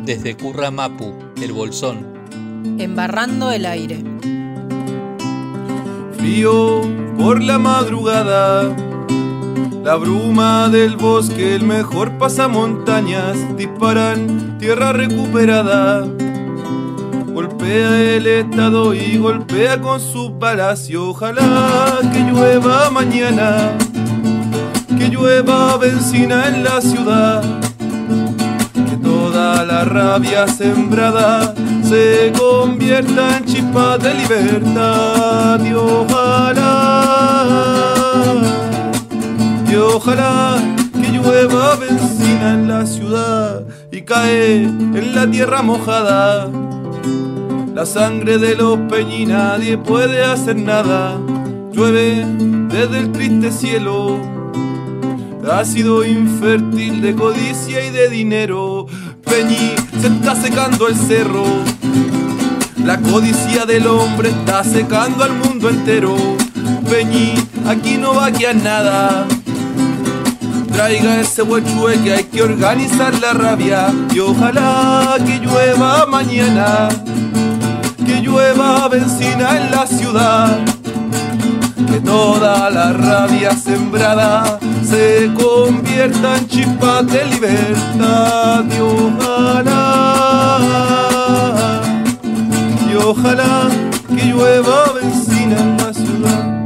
Desde Curramapu, El Bolsón. Embarrando el aire. Frío por la madrugada, la bruma del bosque, el mejor pasamontañas, disparan tierra recuperada. Golpea el estado y golpea con su palacio. Ojalá que llueva mañana, que llueva benzina en la ciudad, que toda la rabia sembrada se convierta en chispas de libertad. Y ojalá que llueva benzina en la ciudad y cae en la tierra mojada la sangre de los peñi, nadie puede hacer nada. Llueve desde el triste cielo, ácido infértil de codicia y de dinero. Peñi, se está secando el cerro, la codicia del hombre está secando al mundo entero. Peñi, aquí no va a quedar nada. Traiga ese huechue que hay que organizar la rabia. Y ojalá que llueva mañana, que llueva benzina en la ciudad, que toda la rabia sembrada se convierta en chispas de libertad. Y ojalá que llueva benzina en la ciudad.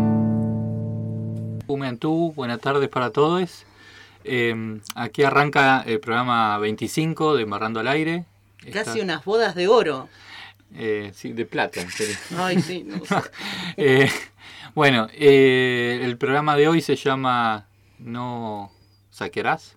Umeantú, buenas tardes para todos. Aquí arranca el programa 25 de Embarrando al Aire. Casi unas bodas de oro. Sí, de plata. Ay, sí, no sé. Bueno, el programa de hoy se llama No saquearás,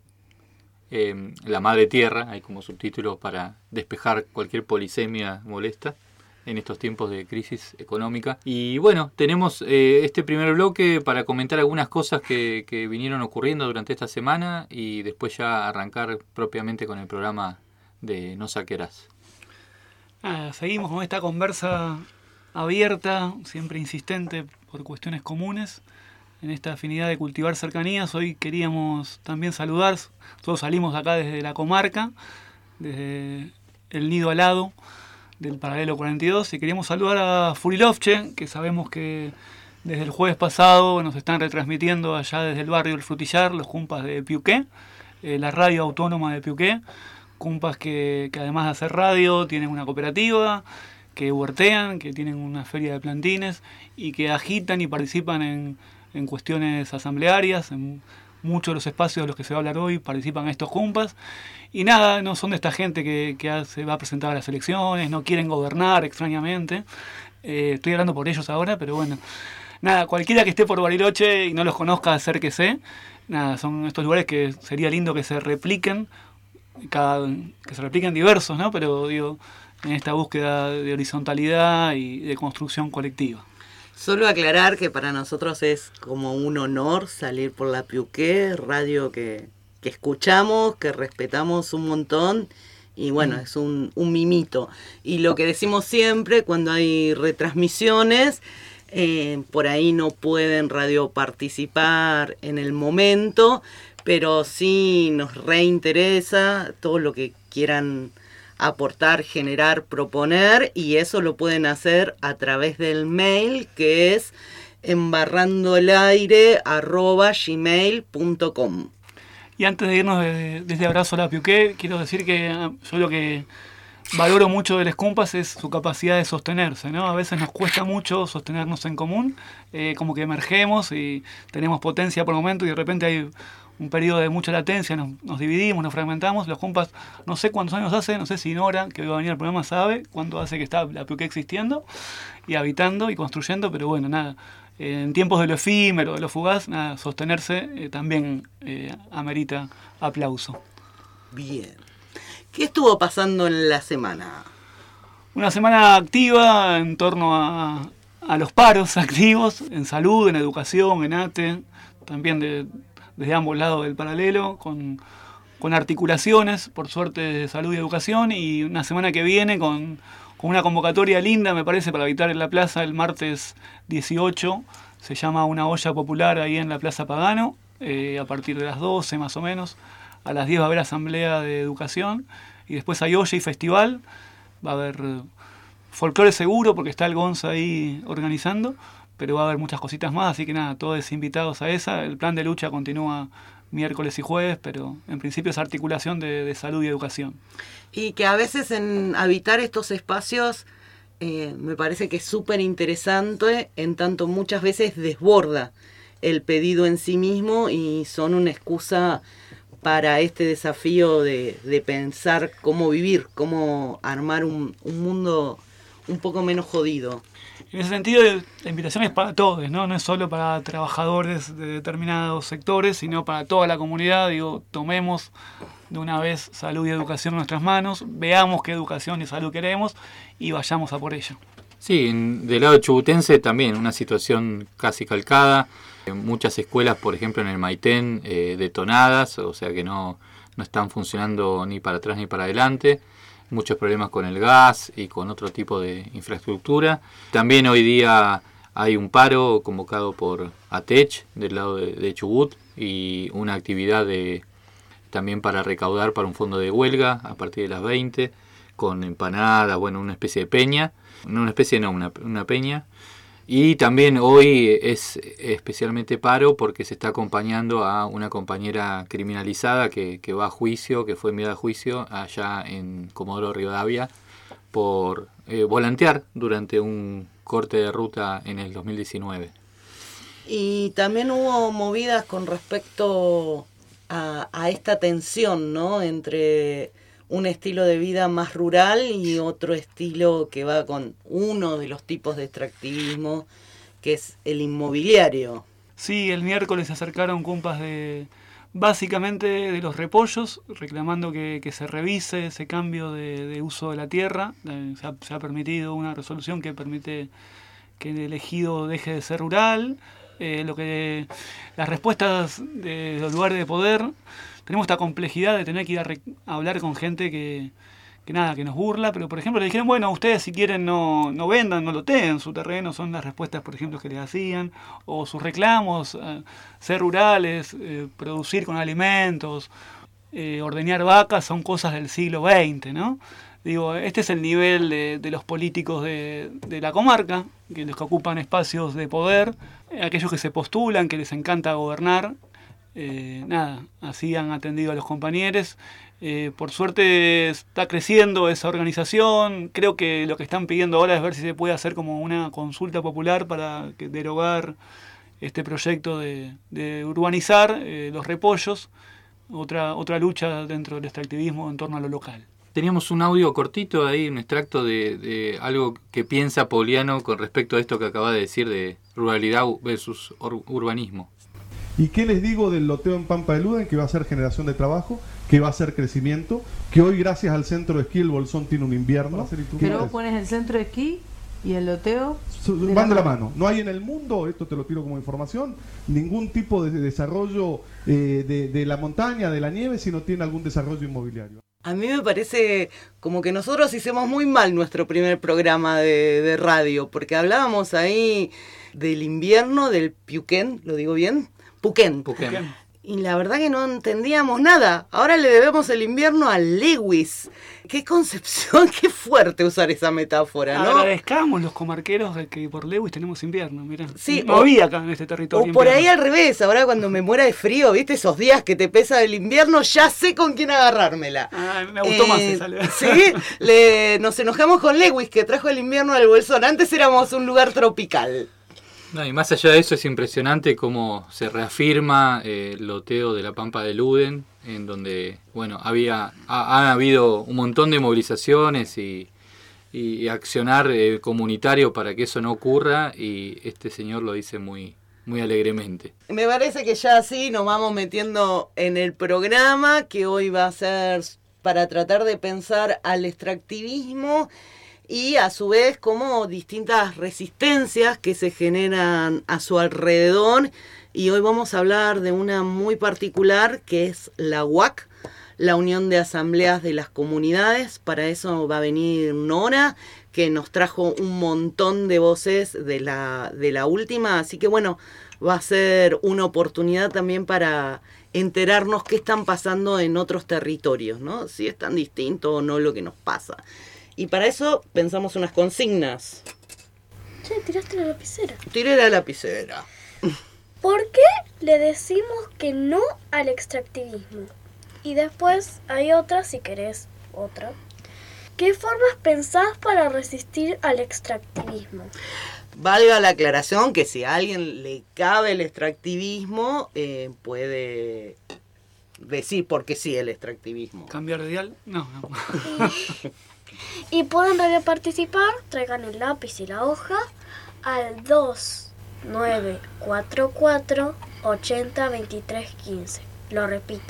la madre tierra, hay como subtítulo para despejar cualquier polisemia molesta en estos tiempos de crisis económica. Y bueno, tenemos este primer bloque para comentar algunas cosas que vinieron ocurriendo durante esta semana y después ya arrancar propiamente con el programa de No saquearás. Seguimos con esta conversa abierta, siempre insistente por cuestiones comunes, en esta afinidad de cultivar cercanías. Hoy queríamos también saludar, todos salimos acá desde la comarca, desde el Nido Alado del Paralelo 42, y queríamos saludar a Furilovche, que sabemos que desde el jueves pasado nos están retransmitiendo allá desde el barrio El Frutillar, los cumpas de Piuqué, la radio autónoma de Piuqué. Cumpas que además de hacer radio tienen una cooperativa, que huertean, que tienen una feria de plantines y que agitan y participan en cuestiones asamblearias. En muchos de los espacios de los que se va a hablar hoy participan estos cumpas. Y nada, no son de esta gente que se va a presentar a las elecciones, no quieren gobernar extrañamente. Estoy hablando por ellos ahora, pero bueno. Nada, cualquiera que esté por Bariloche y no los conozca, acérquese. Nada, son estos lugares que sería lindo que se repliquen. Que se repliquen diversos, ¿no? Pero digo, en esta búsqueda de horizontalidad y de construcción colectiva. Solo aclarar que para nosotros es como un honor salir por la Piuqué, radio que escuchamos, que respetamos un montón, y bueno, es un mimito. Y lo que decimos siempre cuando hay retransmisiones, por ahí no pueden radio participar en el momento, pero sí nos reinteresa todo lo que quieran aportar, generar, proponer, y eso lo pueden hacer a través del mail, que es embarrandoelaire@gmail.com. Y antes de irnos desde Abrazo a la Piuqué, quiero decir que yo lo que valoro mucho de las cumpas es su capacidad de sostenerse, ¿no? A veces nos cuesta mucho sostenernos en común, como que emergemos y tenemos potencia por el momento y de repente hay un periodo de mucha latencia, nos dividimos, nos fragmentamos. Los compas, no sé cuántos años hace, no sé si Nora, que va a venir al programa, sabe cuánto hace que está la Piuqué existiendo y habitando y construyendo, pero bueno, nada, en tiempos de lo efímero, de lo fugaz, nada, sostenerse también amerita aplauso. Bien. ¿Qué estuvo pasando en la semana? Una semana activa en torno a los paros activos, en salud, en educación, en ATE, también desde ambos lados del paralelo, con articulaciones, por suerte, de salud y educación, y una semana que viene con una convocatoria linda, me parece, para habitar en la plaza el martes 18, se llama Una olla popular ahí en la Plaza Pagano, a partir de las 12 más o menos, a las 10 va a haber asamblea de educación, y después hay olla y festival. Va a haber folclore seguro porque está el Gonza ahí organizando, pero va a haber muchas cositas más, así que nada, todos invitados a esa. El plan de lucha continúa miércoles y jueves, pero en principio es articulación de salud y educación. Y que a veces en habitar estos espacios me parece que es súper interesante, en tanto muchas veces desborda el pedido en sí mismo y son una excusa para este desafío de pensar cómo vivir, cómo armar un mundo un poco menos jodido. En ese sentido, la invitación es para todos, ¿no? No es solo para trabajadores de determinados sectores, sino para toda la comunidad. Digo, tomemos de una vez salud y educación en nuestras manos, veamos qué educación y salud queremos y vayamos a por ello. Sí, del lado chubutense también una situación casi calcada. Muchas escuelas, por ejemplo, en el Maitén, detonadas, o sea que no están funcionando ni para atrás ni para adelante. Muchos problemas con el gas y con otro tipo de infraestructura. También hoy día hay un paro convocado por ATECH del lado de Chubut y una actividad también para recaudar para un fondo de huelga a partir de las 20 con empanadas, bueno, una especie de peña. No una especie, no, una peña. Y también hoy es especialmente paro porque se está acompañando a una compañera criminalizada que va a juicio, que fue enviada a juicio allá en Comodoro Rivadavia por volantear durante un corte de ruta en el 2019. Y también hubo movidas con respecto a esta tensión, ¿no? Entre un estilo de vida más rural y otro estilo que va con uno de los tipos de extractivismo, que es el inmobiliario. Sí, el miércoles se acercaron compas básicamente de los repollos, reclamando que se revise ese cambio de uso de la tierra. Se ha permitido una resolución que permite que el ejido deje de ser rural. Las respuestas de los lugares de poder, tenemos esta complejidad de tener que ir a hablar con gente que nos burla, pero por ejemplo le dijeron, bueno, ustedes si quieren no vendan, no loteen su terreno, son las respuestas por ejemplo que les hacían, o sus reclamos, ser rurales, producir con alimentos, ordeñar vacas, son cosas del siglo XX, ¿no? Digo, este es el nivel de los políticos de la comarca, los que ocupan espacios de poder, aquellos que se postulan, que les encanta gobernar. Así han atendido a los compañeros. Por suerte está creciendo esa organización. Creo que lo que están pidiendo ahora es ver si se puede hacer como una consulta popular para derogar este proyecto de urbanizar los repollos. Otra lucha dentro del extractivismo en torno a lo local. Teníamos un audio cortito ahí, un extracto de algo que piensa Poliano con respecto a esto que acaba de decir de ruralidad versus urbanismo. ¿Y qué les digo del loteo en Pampa de Luden? Que va a ser generación de trabajo, que va a ser crecimiento, que hoy gracias al centro de esquí el Bolsón tiene un invierno. Pero vos pones el centro de esquí y el loteo van de la mano. No hay en el mundo, esto te lo tiro como información, ningún tipo de desarrollo de la montaña, de la nieve, si no tiene algún desarrollo inmobiliario. A mí me parece como que nosotros hicimos muy mal nuestro primer programa de radio, porque hablábamos ahí del invierno, del Puquén, ¿lo digo bien? Puquén. Y la verdad que no entendíamos nada. Ahora le debemos el invierno a Lewis. Qué concepción, qué fuerte usar esa metáfora, ¿no? Agradezcamos los comarqueros de que por Lewis tenemos invierno, mirá. Sí, no había acá en este territorio. O por ahí al revés, ahora cuando me muera de frío, ¿viste? Esos días que te pesa el invierno, ya sé con quién agarrármela. Me gustó más esa. Sí, nos enojamos con Lewis, que trajo el invierno al Bolsón. Antes éramos un lugar tropical. No, y más allá de eso es impresionante cómo se reafirma el loteo de la Pampa de Luden, en donde bueno ha habido un montón de movilizaciones y accionar comunitario para que eso no ocurra, y este señor lo dice muy, muy alegremente. Me parece que ya así nos vamos metiendo en el programa, que hoy va a ser para tratar de pensar al extractivismo y a su vez como distintas resistencias que se generan a su alrededor. Y hoy vamos a hablar de una muy particular que es la UAC, la Unión de Asambleas de las Comunidades. Para eso va a venir Nora, que nos trajo un montón de voces de la última. Así que bueno, va a ser una oportunidad también para enterarnos qué están pasando en otros territorios, ¿no? Si es tan distinto o no lo que nos pasa. Y para eso pensamos unas consignas. Che, tiraste la lapicera. Tiré la lapicera. ¿Por qué le decimos que no al extractivismo? Y después hay otra, si querés, otra. ¿Qué formas pensás para resistir al extractivismo? Valga la aclaración que si a alguien le cabe el extractivismo, puede decir por qué sí el extractivismo. ¿Cambiar de dial? No. Y pueden participar, traigan el lápiz y la hoja al 2944 80 23 15. Lo repito,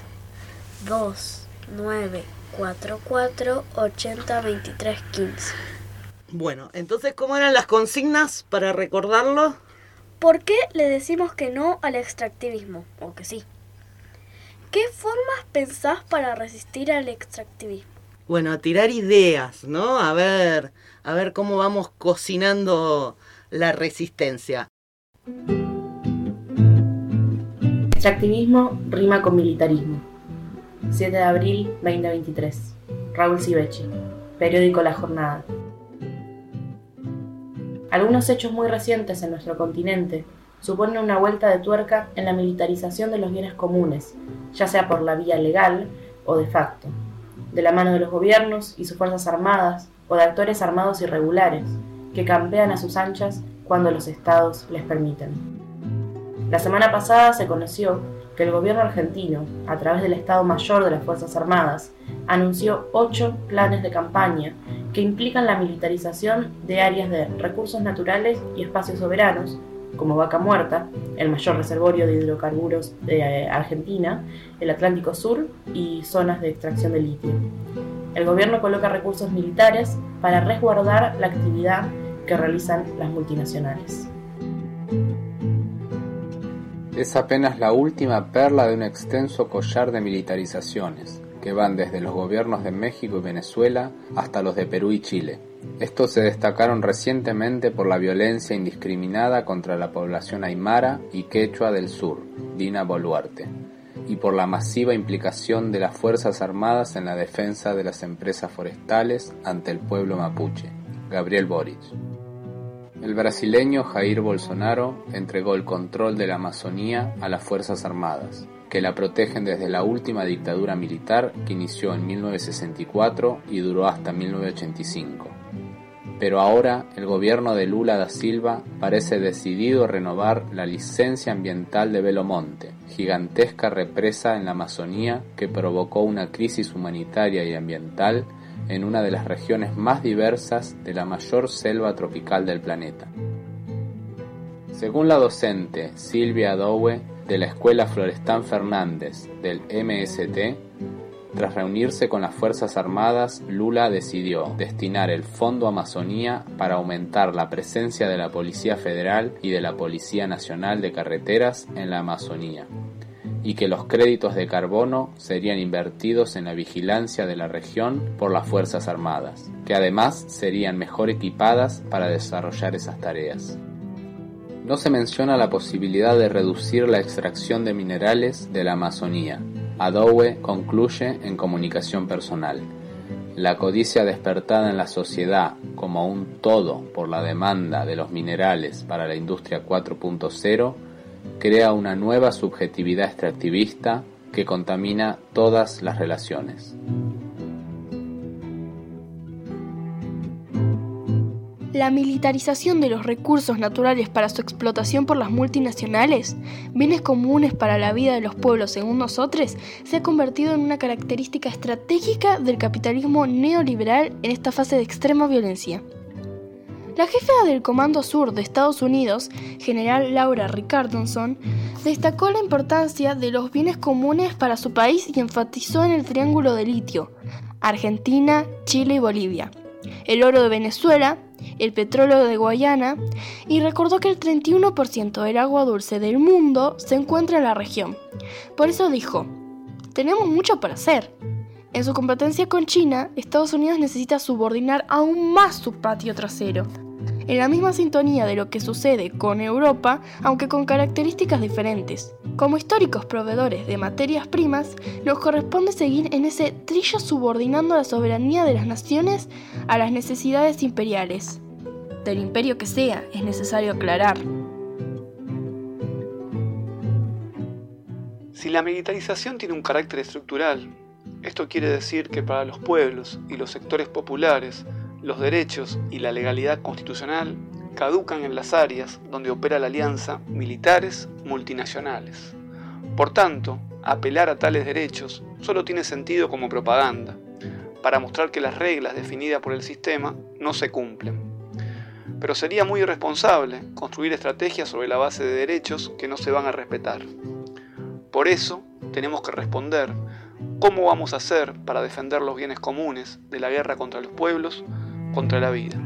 2944 80 23 15. Bueno, entonces, ¿cómo eran las consignas para recordarlo? ¿Por qué le decimos que no al extractivismo? O que sí. ¿Qué formas pensás para resistir al extractivismo? Bueno, a tirar ideas, ¿no? A ver cómo vamos cocinando la resistencia. Extractivismo rima con militarismo. 7 de abril 2023. Raúl Civechi. Periódico La Jornada. Algunos hechos muy recientes en nuestro continente suponen una vuelta de tuerca en la militarización de los bienes comunes, ya sea por la vía legal o de facto, de la mano de los gobiernos y sus fuerzas armadas o de actores armados irregulares que campean a sus anchas cuando los estados les permiten. La semana pasada se conoció que el gobierno argentino, a través del Estado Mayor de las Fuerzas Armadas, anunció 8 planes de campaña que implican la militarización de áreas de recursos naturales y espacios soberanos, como Vaca Muerta, el mayor reservorio de hidrocarburos de Argentina, el Atlántico Sur y zonas de extracción de litio. El gobierno coloca recursos militares para resguardar la actividad que realizan las multinacionales. Es apenas la última perla de un extenso collar de militarizaciones, que van desde los gobiernos de México y Venezuela hasta los de Perú y Chile. Estos se destacaron recientemente por la violencia indiscriminada contra la población aymara y quechua del sur, Dina Boluarte, y por la masiva implicación de las Fuerzas Armadas en la defensa de las empresas forestales ante el pueblo mapuche, Gabriel Boric. El brasileño Jair Bolsonaro entregó el control de la Amazonía a las Fuerzas Armadas, que la protegen desde la última dictadura militar que inició en 1964 y duró hasta 1985. Pero ahora el gobierno de Lula da Silva parece decidido a renovar la licencia ambiental de Belo Monte, gigantesca represa en la Amazonía que provocó una crisis humanitaria y ambiental en una de las regiones más diversas de la mayor selva tropical del planeta. Según la docente Silvia Adowe de la Escuela Florestan Fernández del MST, tras reunirse con las Fuerzas Armadas, Lula decidió destinar el Fondo Amazonía para aumentar la presencia de la Policía Federal y de la Policía Nacional de Carreteras en la Amazonía, y que los créditos de carbono serían invertidos en la vigilancia de la región por las Fuerzas Armadas, que además serían mejor equipadas para desarrollar esas tareas. No se menciona la posibilidad de reducir la extracción de minerales de la Amazonía. Adowe concluye en comunicación personal: la codicia despertada en la sociedad como un todo por la demanda de los minerales para la industria 4.0 crea una nueva subjetividad extractivista que contamina todas las relaciones. La militarización de los recursos naturales para su explotación por las multinacionales, bienes comunes para la vida de los pueblos según nosotros, se ha convertido en una característica estratégica del capitalismo neoliberal en esta fase de extrema violencia. La jefa del Comando Sur de Estados Unidos, general Laura Rickardsson, destacó la importancia de los bienes comunes para su país y enfatizó en el triángulo de litio: Argentina, Chile y Bolivia, el oro de Venezuela, el petróleo de Guayana, y recordó que el 31% del agua dulce del mundo se encuentra en la región. Por eso dijo: tenemos mucho para hacer. En su competencia con China, Estados Unidos necesita subordinar aún más su patio trasero, en la misma sintonía de lo que sucede con Europa, aunque con características diferentes. Como históricos proveedores de materias primas, nos corresponde seguir en ese trillo subordinando la soberanía de las naciones a las necesidades imperiales. Del imperio que sea, es necesario aclarar. Si la militarización tiene un carácter estructural, esto quiere decir que para los pueblos y los sectores populares, los derechos y la legalidad constitucional caducan en las áreas donde opera la alianza militares multinacionales. Por tanto, apelar a tales derechos solo tiene sentido como propaganda, para mostrar que las reglas definidas por el sistema no se cumplen. Pero sería muy irresponsable construir estrategias sobre la base de derechos que no se van a respetar. Por eso, tenemos que responder cómo vamos a hacer para defender los bienes comunes de la guerra contra los pueblos, contra la vida.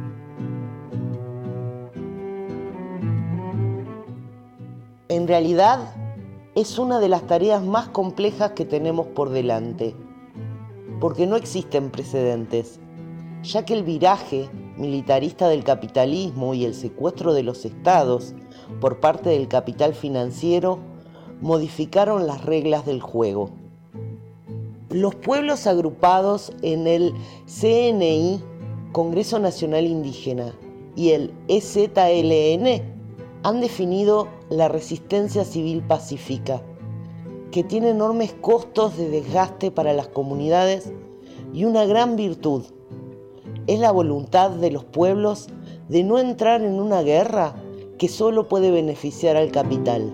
En realidad, es una de las tareas más complejas que tenemos por delante, porque no existen precedentes, ya que el viraje militarista del capitalismo y el secuestro de los estados por parte del capital financiero modificaron las reglas del juego. Los pueblos agrupados en el CNI, Congreso Nacional Indígena, y el EZLN han definido la resistencia civil pacífica, que tiene enormes costos de desgaste para las comunidades y una gran virtud. Es la voluntad de los pueblos de no entrar en una guerra que solo puede beneficiar al capital.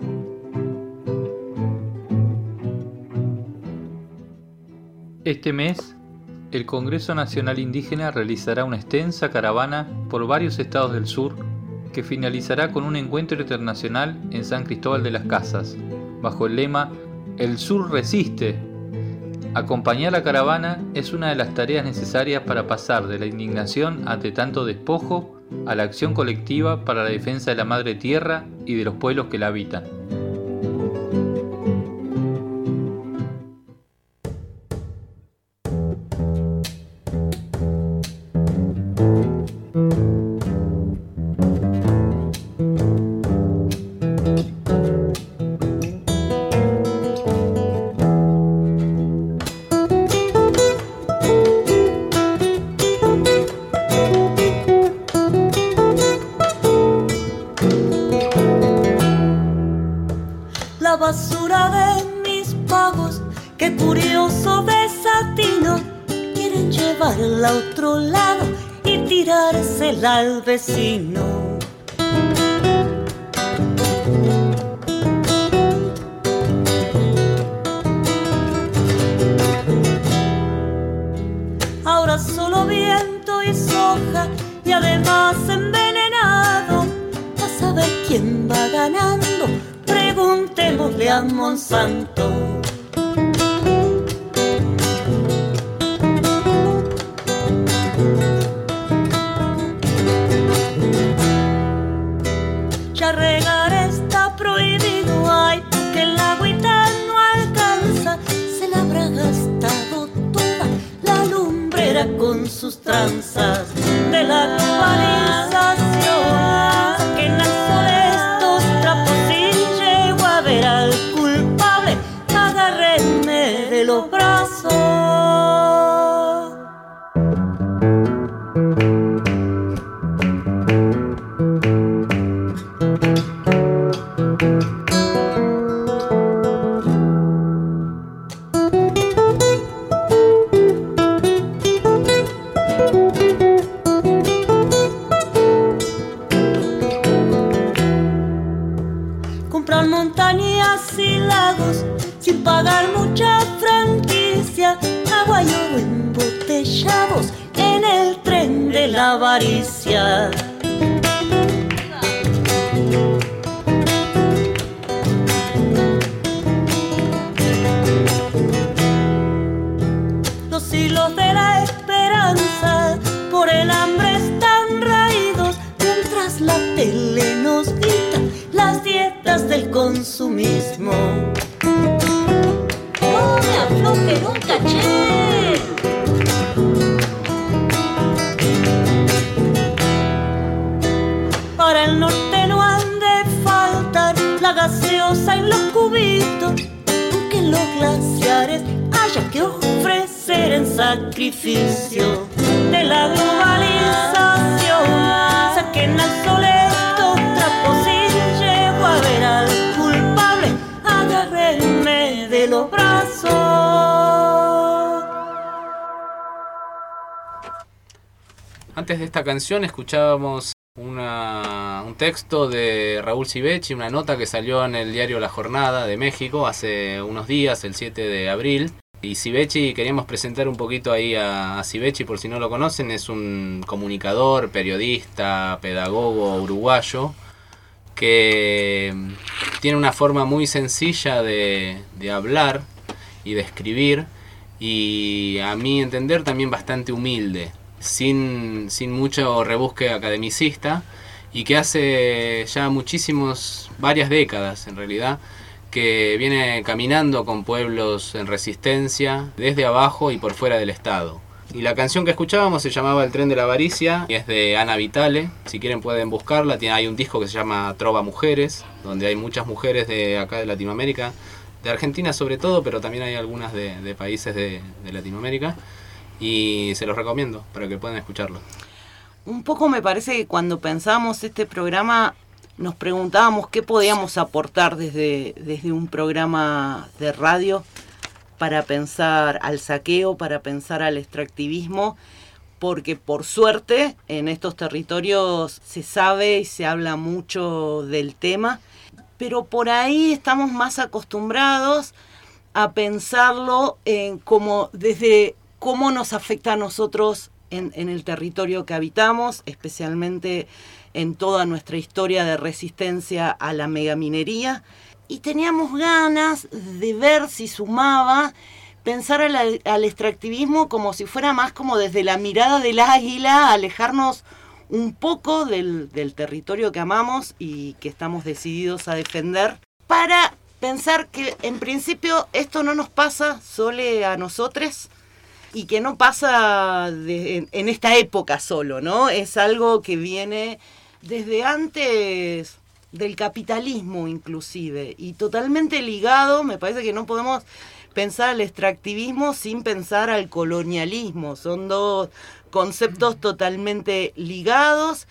Este mes, el Congreso Nacional Indígena realizará una extensa caravana por varios estados del sur que finalizará con un encuentro internacional en San Cristóbal de las Casas, bajo el lema "El Sur resiste". Acompañar la caravana es una de las tareas necesarias para pasar de la indignación ante tanto despojo a la acción colectiva para la defensa de la madre tierra y de los pueblos que la habitan. Basura de mis pagos, qué curioso desatino, quieren llevarla a otro lado y tirársela al vecino. Ahora solo viento y soja y además envenenado, a saber quién va ganando. Preguntémosle a Monsanto. Ya regar está prohibido, ay, porque el agüita no alcanza. Se la habrá gastado toda la lumbrera con sus tranzas de la globalización. Que nazo de estos trapos ver al culpable, agárrenme de los brazos. Comprar montañas y lagos sin pagar mucha franquicia, agua y oro embotellados en el tren de la avaricia. Los hilos de la esperanza por el hambre están raídos, mientras la tele nos grita las dietas del consumismo. ¡No me aflojen un caché! Para el norte no han de faltar la gaseosa y los cubitos sacrificio de la globalización. Saquen al sol estos trapos y llego a ver al culpable. Agárrenme de los brazos. Antes de esta canción escuchábamos un texto de Raúl Sivecci, una nota que salió en el diario La Jornada de México hace unos días, el 7 de abril. Y Sivecci, queríamos presentar un poquito ahí a Sivecci, por si no lo conocen, es un comunicador, periodista, pedagogo uruguayo, que tiene una forma muy sencilla de hablar y de escribir, y a mi entender también bastante humilde, sin mucho rebusque academicista, y que hace ya varias décadas en realidad, que viene caminando con pueblos en resistencia desde abajo y por fuera del Estado. Y la canción que escuchábamos se llamaba El tren de la avaricia, y es de Ana Vitale. Si quieren pueden buscarla. Hay un disco que se llama Trova Mujeres, donde hay muchas mujeres de acá de Latinoamérica, de Argentina sobre todo, pero también hay algunas de países de Latinoamérica, y se los recomiendo para que puedan escucharlo. Un poco me parece que cuando pensamos este programa nos preguntábamos qué podíamos aportar desde un programa de radio para pensar al saqueo, para pensar al extractivismo, porque por suerte en estos territorios se sabe y se habla mucho del tema, pero por ahí estamos más acostumbrados a pensarlo desde cómo nos afecta a nosotros en el territorio que habitamos, especialmente en toda nuestra historia de resistencia a la megaminería. Y teníamos ganas de ver si sumaba pensar al extractivismo como si fuera más como desde la mirada del águila, alejarnos un poco del territorio que amamos y que estamos decididos a defender, para pensar que en principio esto no nos pasa solo a nosotros, y que no pasa en esta época solo, ¿no? Es algo que viene desde antes del capitalismo inclusive, y totalmente ligado. Me parece que no podemos pensar al extractivismo sin pensar al colonialismo. Son dos conceptos totalmente ligados,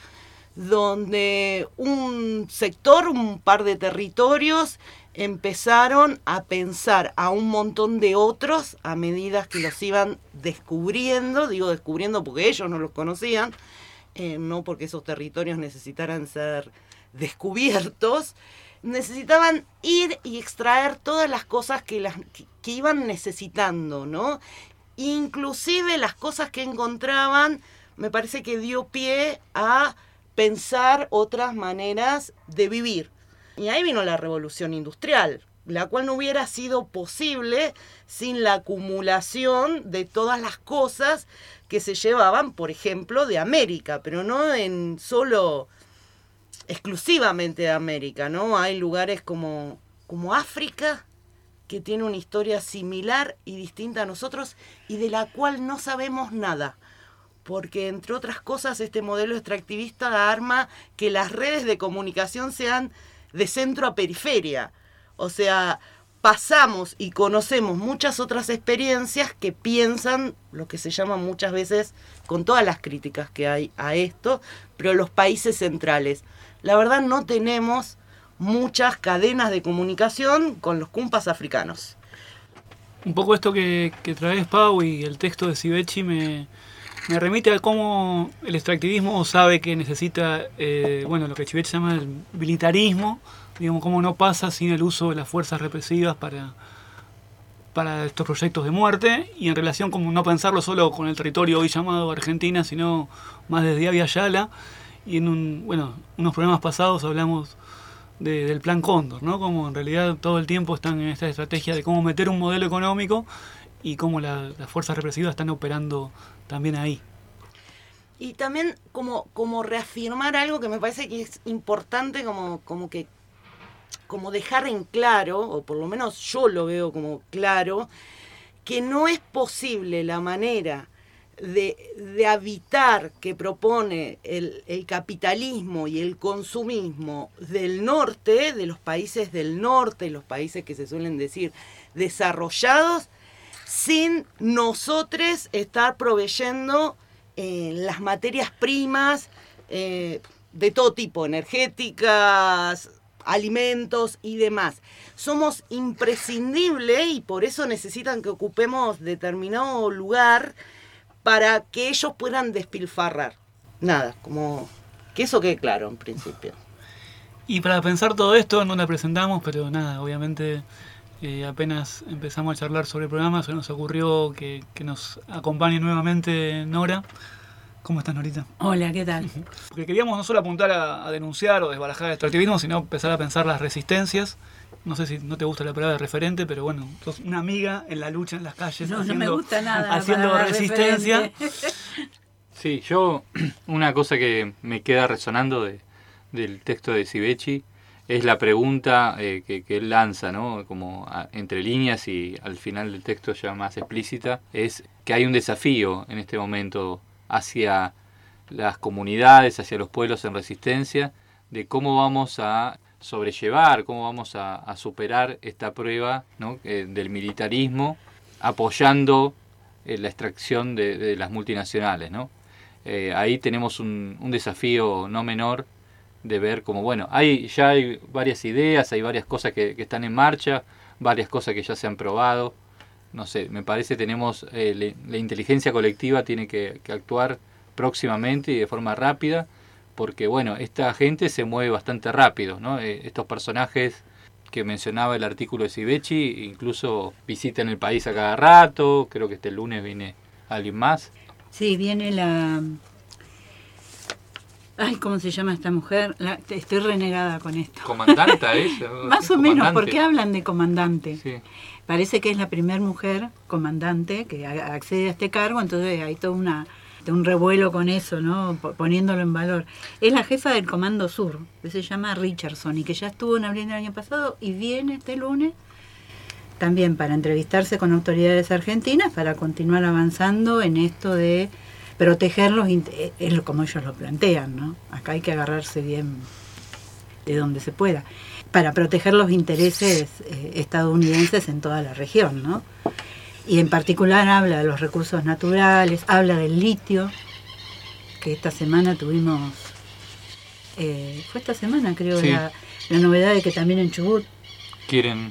donde un sector, un par de territorios, empezaron a pensar a un montón de otros a medida que los iban descubriendo. Digo descubriendo porque ellos no los conocían, no porque esos territorios necesitaran ser descubiertos. Necesitaban ir y extraer todas las cosas que iban necesitando, ¿no? Inclusive las cosas que encontraban, me parece que dio pie a pensar otras maneras de vivir. Y ahí vino la revolución industrial, la cual no hubiera sido posible sin la acumulación de todas las cosas que se llevaban, por ejemplo, de América, pero no exclusivamente de América, ¿no? Hay lugares como África, que tiene una historia similar y distinta a nosotros, y de la cual no sabemos nada, porque entre otras cosas este modelo extractivista arma que las redes de comunicación sean de centro a periferia. O sea, pasamos y conocemos muchas otras experiencias que piensan lo que se llama muchas veces, con todas las críticas que hay a esto, pero los países centrales. La verdad no tenemos muchas cadenas de comunicación con los cumpas africanos. Un poco esto que traes, Pau, y el texto de Sivecci me remite a cómo el extractivismo sabe que necesita, lo que Sivecci llama el militarismo, digamos, cómo no pasa sin el uso de las fuerzas represivas para estos proyectos de muerte, y en relación como no pensarlo solo con el territorio hoy llamado Argentina, sino más desde Abya Yala. Y en unos programas pasados hablamos del Plan Cóndor, ¿no? Como en realidad todo el tiempo están en esta estrategia de cómo meter un modelo económico y cómo las fuerzas represivas están operando también ahí. Y también como reafirmar algo que me parece que es importante, como dejar en claro, o por lo menos yo lo veo como claro, que no es posible la manera de habitar que propone el capitalismo y el consumismo del norte, de los países del norte, los países que se suelen decir desarrollados, sin nosotros estar proveyendo las materias primas de todo tipo, energéticas, alimentos y demás. Somos imprescindibles y por eso necesitan que ocupemos determinado lugar para que ellos puedan despilfarrar. Nada, como que eso quede claro en principio. Y para pensar todo esto, no la presentamos, pero nada, obviamente apenas empezamos a charlar sobre el programa, se nos ocurrió que nos acompañe nuevamente Nora. ¿Cómo estás, Norita? Hola, ¿qué tal? Porque queríamos no solo apuntar a denunciar o desbarajar el extractivismo, sino empezar a pensar las resistencias. No sé si no te gusta la palabra de referente, pero bueno, sos una amiga en la lucha en las calles. No me gusta nada. Haciendo resistencia. Sí, yo, una cosa que me queda resonando del texto de Sivechi es la pregunta que él lanza, ¿no? Como entre líneas y al final del texto ya más explícita, es que hay un desafío en este momento hacia las comunidades, hacia los pueblos en resistencia, de cómo vamos a sobrellevar, cómo vamos a superar esta prueba, ¿no? Del militarismo, apoyando la extracción de las multinacionales, ¿no? Ahí tenemos un desafío no menor de ver cómo, bueno, ya hay varias ideas, hay varias cosas que están en marcha, varias cosas que ya se han probado. No sé, me parece tenemos la inteligencia colectiva tiene que actuar próximamente y de forma rápida, porque bueno, esta gente se mueve bastante rápido, ¿no? Estos personajes que mencionaba el artículo de Sivechi incluso visitan el país a cada rato, creo que este lunes viene alguien más. Sí, viene la... Ay, ¿cómo se llama esta mujer? Estoy renegada con esto. ¿Comandanta es? Más o menos, porque hablan de comandante. Sí. Parece que es la primera mujer comandante que accede a este cargo, entonces hay todo un revuelo con eso, ¿no? Poniéndolo en valor. Es la jefa del Comando Sur, que se llama Richardson y que ya estuvo en abril del año pasado y viene este lunes también para entrevistarse con autoridades argentinas para continuar avanzando en esto de protegerlos, como ellos lo plantean, ¿no? Acá hay que agarrarse bien de donde se pueda, para proteger los intereses estadounidenses en toda la región, ¿no? Y en particular habla de los recursos naturales, habla del litio, que esta semana tuvimos, fue esta semana creo, sí, la novedad de que también en Chubut quieren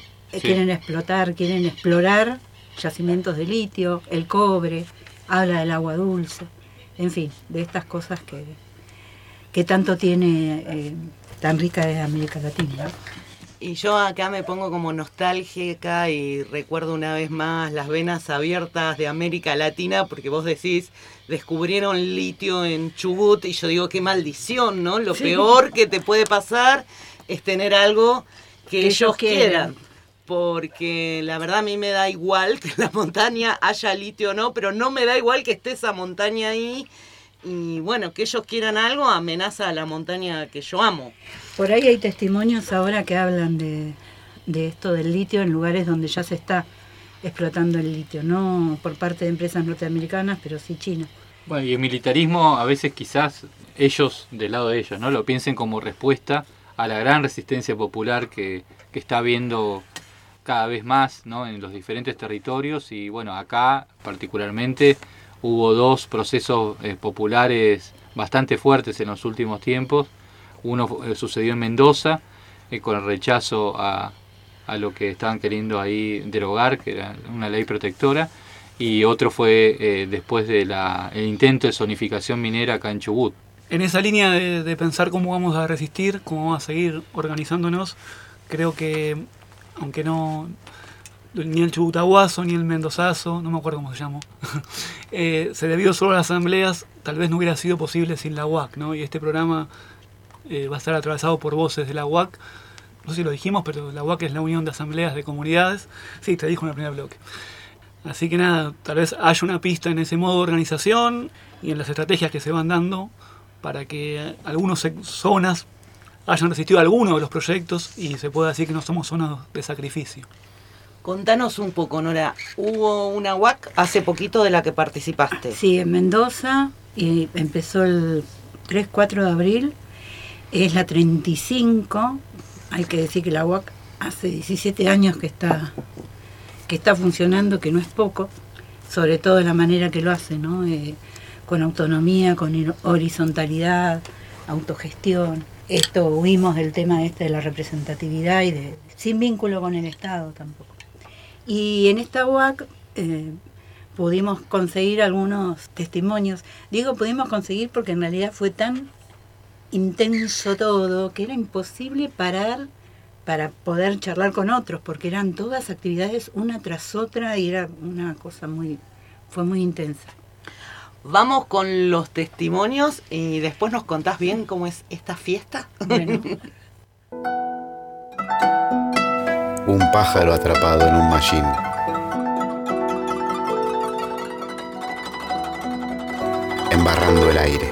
explorar yacimientos de litio, el cobre, habla del agua dulce, en fin, de estas cosas que tanto tiene, tan rica de América Latina, ¿no? Y yo acá me pongo como nostálgica y recuerdo una vez más las venas abiertas de América Latina, porque vos decís, descubrieron litio en Chubut, y yo digo, qué maldición, ¿no? Lo peor que te puede pasar es tener algo que ellos quieran. Porque la verdad a mí me da igual que en la montaña haya litio o no, pero no me da igual que esté esa montaña ahí. Y bueno, que ellos quieran algo amenaza a la montaña que yo amo. Por ahí hay testimonios ahora que hablan de esto del litio en lugares donde ya se está explotando el litio, no por parte de empresas norteamericanas, pero sí China. Bueno, y el militarismo a veces quizás ellos, del lado de ellos, ¿no? Lo piensen como respuesta a la gran resistencia popular que está habiendo cada vez más, ¿no? En los diferentes territorios. Y bueno, acá particularmente hubo dos procesos populares bastante fuertes en los últimos tiempos. Uno sucedió en Mendoza, con el rechazo a lo que estaban queriendo ahí derogar, que era una ley protectora, y otro fue después de el intento de zonificación minera acá en Chubut. En esa línea de pensar cómo vamos a resistir, cómo vamos a seguir organizándonos, creo que, aunque no... ni el chubutahuazo, ni el mendozazo, no me acuerdo cómo se llamó, se debió solo a las asambleas, tal vez no hubiera sido posible sin la UAC, ¿no? Y este programa va a estar atravesado por voces de la UAC. No sé si lo dijimos, pero la UAC es la Unión de Asambleas de Comunidades. Sí, te dijo en el primer bloque. Así que nada, tal vez haya una pista en ese modo de organización y en las estrategias que se van dando para que algunas zonas hayan resistido a alguno de los proyectos y se pueda decir que no somos zonas de sacrificio. Contanos un poco, Nora. Hubo una UAC hace poquito de la que participaste. Sí, en Mendoza, y empezó el 3-4 de abril. Es la 35. Hay que decir que la UAC hace 17 años que está que está funcionando, que no es poco, sobre todo de la manera que lo hace, ¿no? Con autonomía, con horizontalidad, autogestión. Esto huimos del tema de la representatividad y sin vínculo con el Estado tampoco. Y en esta UAC pudimos conseguir algunos testimonios. Digo pudimos conseguir porque en realidad fue tan intenso todo que era imposible parar para poder charlar con otros, porque eran todas actividades una tras otra y era una cosa fue muy intensa. Vamos con los testimonios y después nos contás bien cómo es esta fiesta. Bueno. Un pájaro atrapado en un mallín. Embarrando el aire.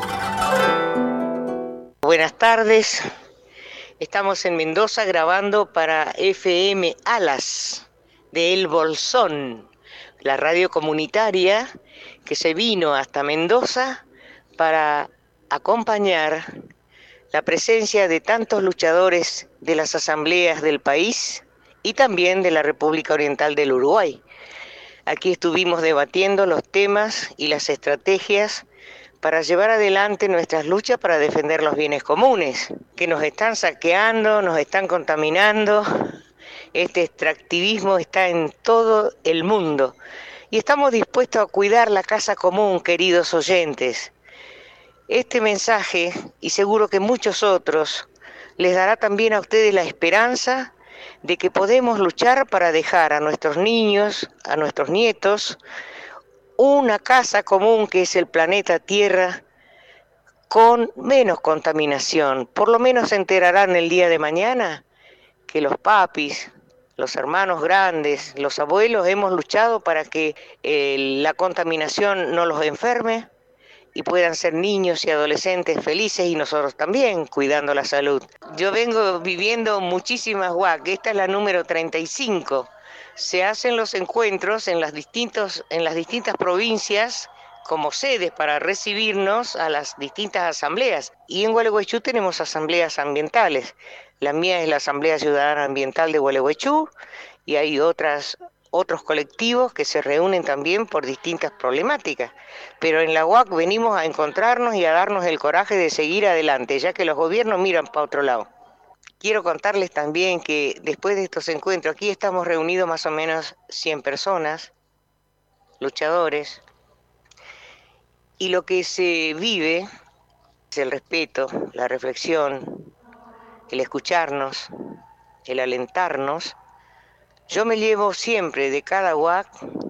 Buenas tardes. Estamos en Mendoza grabando para FM Alas de El Bolsón, la radio comunitaria que se vino hasta Mendoza para acompañar la presencia de tantos luchadores de las asambleas del país y también de la República Oriental del Uruguay. Aquí estuvimos debatiendo los temas y las estrategias para llevar adelante nuestras luchas para defender los bienes comunes, que nos están saqueando, nos están contaminando. Este extractivismo está en todo el mundo y estamos dispuestos a cuidar la casa común, queridos oyentes. Este mensaje, y seguro que muchos otros, les dará también a ustedes la esperanza de que podemos luchar para dejar a nuestros niños, a nuestros nietos, una casa común que es el planeta Tierra con menos contaminación. Por lo menos se enterarán el día de mañana que los papis, los hermanos grandes, los abuelos hemos luchado para que la contaminación no los enferme y puedan ser niños y adolescentes felices y nosotros también cuidando la salud. Yo vengo viviendo muchísimas UAC, esta es la número 35. Se hacen los encuentros en las distintas provincias como sedes para recibirnos a las distintas asambleas. Y en Gualeguaychú tenemos asambleas ambientales. La mía es la Asamblea Ciudadana Ambiental de Gualeguaychú y hay otros colectivos que se reúnen también por distintas problemáticas. Pero en la UAC venimos a encontrarnos y a darnos el coraje de seguir adelante, ya que los gobiernos miran para otro lado. Quiero contarles también que después de estos encuentros, aquí estamos reunidos más o menos 100 personas, luchadores, y lo que se vive es el respeto, la reflexión, el escucharnos, el alentarnos. Yo me llevo siempre de cada UAC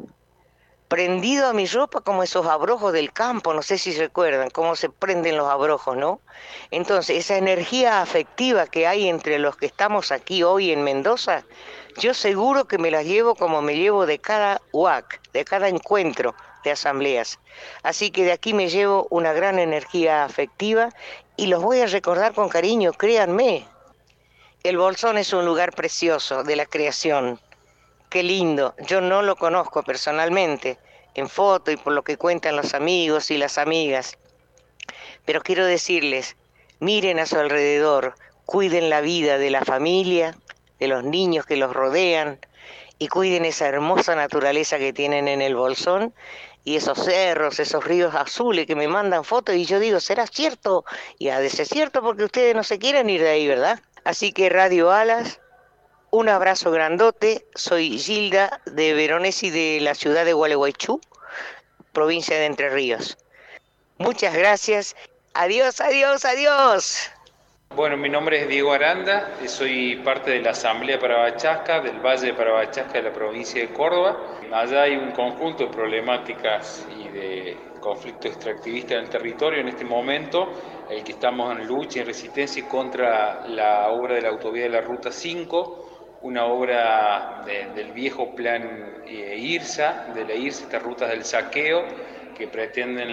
prendido a mi ropa como esos abrojos del campo, no sé si recuerdan cómo se prenden los abrojos, ¿no? Entonces, esa energía afectiva que hay entre los que estamos aquí hoy en Mendoza, yo seguro que me las llevo como me llevo de cada UAC, de cada encuentro de asambleas. Así que de aquí me llevo una gran energía afectiva y los voy a recordar con cariño, créanme. El Bolsón es un lugar precioso de la creación. Qué lindo, yo no lo conozco personalmente, en foto y por lo que cuentan los amigos y las amigas. Pero quiero decirles, miren a su alrededor, cuiden la vida de la familia, de los niños que los rodean y cuiden esa hermosa naturaleza que tienen en el Bolsón y esos cerros, esos ríos azules que me mandan fotos y yo digo, ¿será cierto? Y ha de ser cierto porque ustedes no se quieren ir de ahí, ¿verdad? Así que Radio Alas, un abrazo grandote. Soy Gilda de Veronesi de la ciudad de Gualeguaychú, provincia de Entre Ríos. Muchas gracias. Adiós, adiós, adiós. Bueno, mi nombre es Diego Aranda, soy parte de la Asamblea Parabachasca, del Valle de Parabachasca de la provincia de Córdoba. Allá hay un conjunto de problemáticas y de conflicto extractivista en el territorio en este momento, el que estamos en lucha y en resistencia contra la obra de la autovía de la Ruta 5, una obra del viejo plan IRSA, de la IRSA, estas rutas del saqueo que pretenden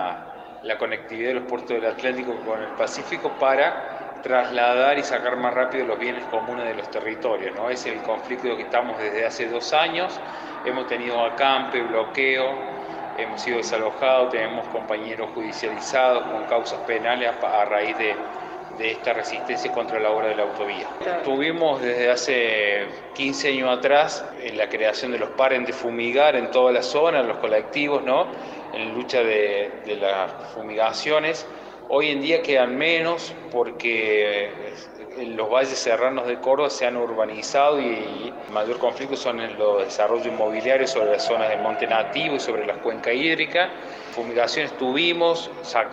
la conectividad de los puertos del Atlántico con el Pacífico para trasladar y sacar más rápido los bienes comunes de los territorios, ¿no? Es el conflicto que estamos desde hace 2 años, hemos tenido acampe, bloqueo, hemos sido desalojados, tenemos compañeros judicializados con causas penales a raíz de esta resistencia contra la obra de la autovía. Tuvimos desde hace 15 años atrás la creación de los paren de fumigar en toda la zona, los colectivos, ¿no?, en lucha de las fumigaciones. Hoy en día quedan menos porque los valles serranos de Córdoba se han urbanizado y el mayor conflicto son en los desarrollos inmobiliarios sobre las zonas de monte nativo y sobre las cuencas hídricas. Fumigaciones tuvimos,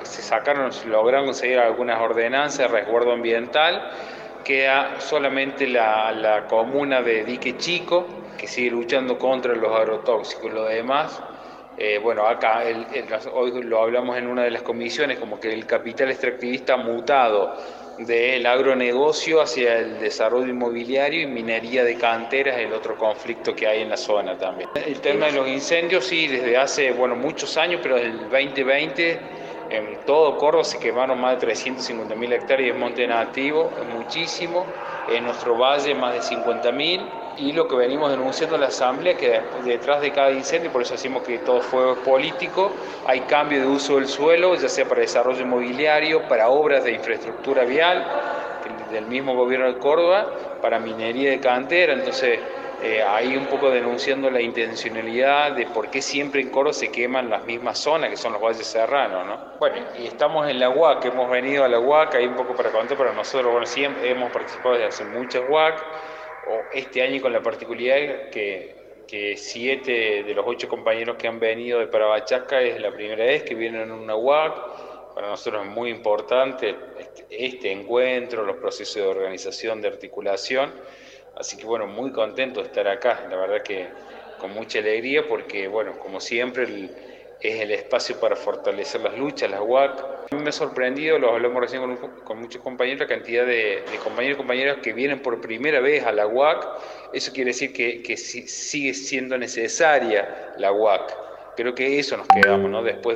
se lograron conseguir algunas ordenanzas de resguardo ambiental. Queda solamente la comuna de Dique Chico, que sigue luchando contra los agrotóxicos. Lo demás, bueno, acá hoy lo hablamos en una de las comisiones, como que el capital extractivista ha mutado del agronegocio hacia el desarrollo inmobiliario y minería de canteras, el otro conflicto que hay en la zona también. El tema de los incendios, sí, desde hace muchos años, pero desde el 2020 en todo Córdoba se quemaron más de 350.000 hectáreas de monte nativo, es muchísimo. En nuestro valle más de 50.000. Y lo que venimos denunciando en la Asamblea, que detrás de cada incendio, por eso decimos que todo fuego es político, hay cambio de uso del suelo, ya sea para desarrollo inmobiliario, para obras de infraestructura vial, del mismo gobierno de Córdoba, para minería de cantera. Entonces, ahí un poco denunciando la intencionalidad de por qué siempre en Córdoba se queman las mismas zonas, que son los valles serranos, ¿no? Bueno, y estamos en la UAC, hemos venido a la UAC, ahí un poco para contar para nosotros, bueno, siempre hemos participado desde hace muchas UAC, este año con la particularidad que 7 de los 8 compañeros que han venido de Parabachasca es la primera vez que vienen en una UAC. Para nosotros es muy importante este encuentro, los procesos de organización, de articulación. Así que bueno, muy contento de estar acá, la verdad que con mucha alegría porque bueno, como siempre es el espacio para fortalecer las luchas, las UAC. A mí me ha sorprendido, lo hablamos recién con muchos compañeros, la cantidad de compañeros y compañeras que vienen por primera vez a la UAC. Eso quiere decir que sigue siendo necesaria la UAC. Creo que eso nos quedamos, ¿no? Después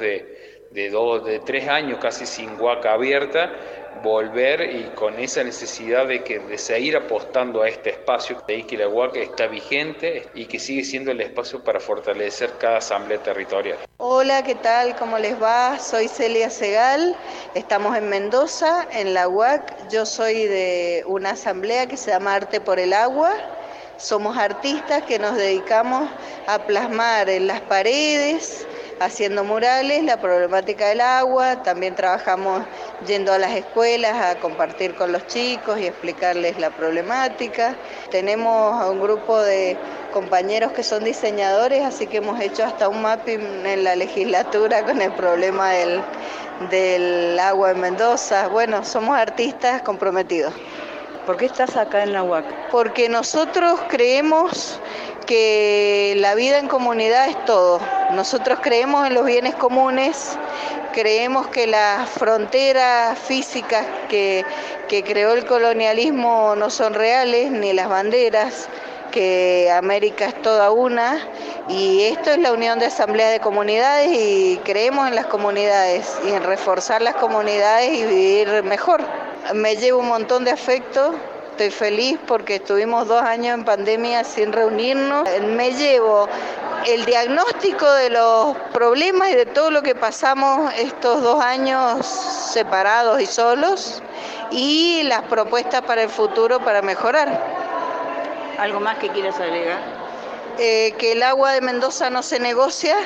de 3 años casi sin UAC abierta, volver y con esa necesidad de seguir apostando a este espacio, de ahí que la UAC está vigente y que sigue siendo el espacio para fortalecer cada asamblea territorial. Hola, ¿qué tal? ¿Cómo les va? Soy Celia Segal, estamos en Mendoza, en la UAC. Yo soy de una asamblea que se llama Arte por el Agua. Somos artistas que nos dedicamos a plasmar en las paredes, haciendo murales, la problemática del agua. También trabajamos yendo a las escuelas a compartir con los chicos y explicarles la problemática. Tenemos a un grupo de compañeros que son diseñadores, así que hemos hecho hasta un mapping en la legislatura con el problema del agua en Mendoza. Bueno, somos artistas comprometidos. ¿Por qué estás acá en la UAC? Porque nosotros creemos que la vida en comunidad es todo. Nosotros creemos en los bienes comunes, creemos que las fronteras físicas que creó el colonialismo no son reales, ni las banderas, que América es toda una, y esto es la unión de asambleas de comunidades y creemos en las comunidades y en reforzar las comunidades y vivir mejor. Me llevo un montón de afecto. Estoy feliz porque estuvimos 2 años en pandemia sin reunirnos. Me llevo el diagnóstico de los problemas y de todo lo que pasamos estos 2 años separados y solos y las propuestas para el futuro para mejorar. ¿Algo más que quieras agregar? Que el agua de Mendoza no se negocia,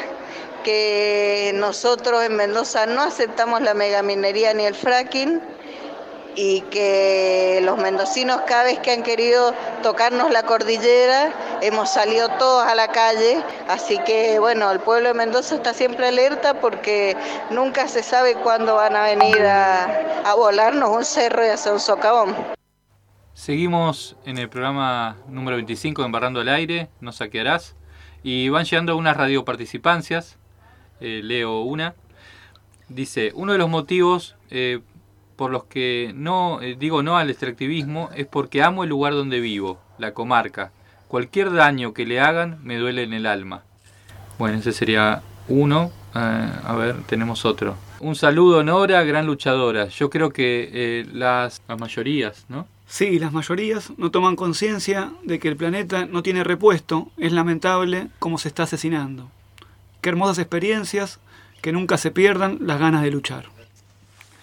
que nosotros en Mendoza no aceptamos la megaminería ni el fracking, y que los mendocinos cada vez que han querido tocarnos la cordillera hemos salido todos a la calle, así que bueno, el pueblo de Mendoza está siempre alerta porque nunca se sabe cuándo van a venir a volarnos un cerro y hacer un socavón. Seguimos en el programa número 25 de Embarrando el Aire, No Saquearás, y van llegando unas radioparticipancias, leo una. Dice, uno de los motivos por los que digo no al extractivismo es porque amo el lugar donde vivo, la comarca. Cualquier daño que le hagan me duele en el alma. Bueno, ese sería uno. A ver, tenemos otro. Un saludo, Nora, gran luchadora. Yo creo que las mayorías, ¿no? Sí, las mayorías no toman conciencia de que el planeta no tiene repuesto. Es lamentable cómo se está asesinando. Qué hermosas experiencias, que nunca se pierdan las ganas de luchar.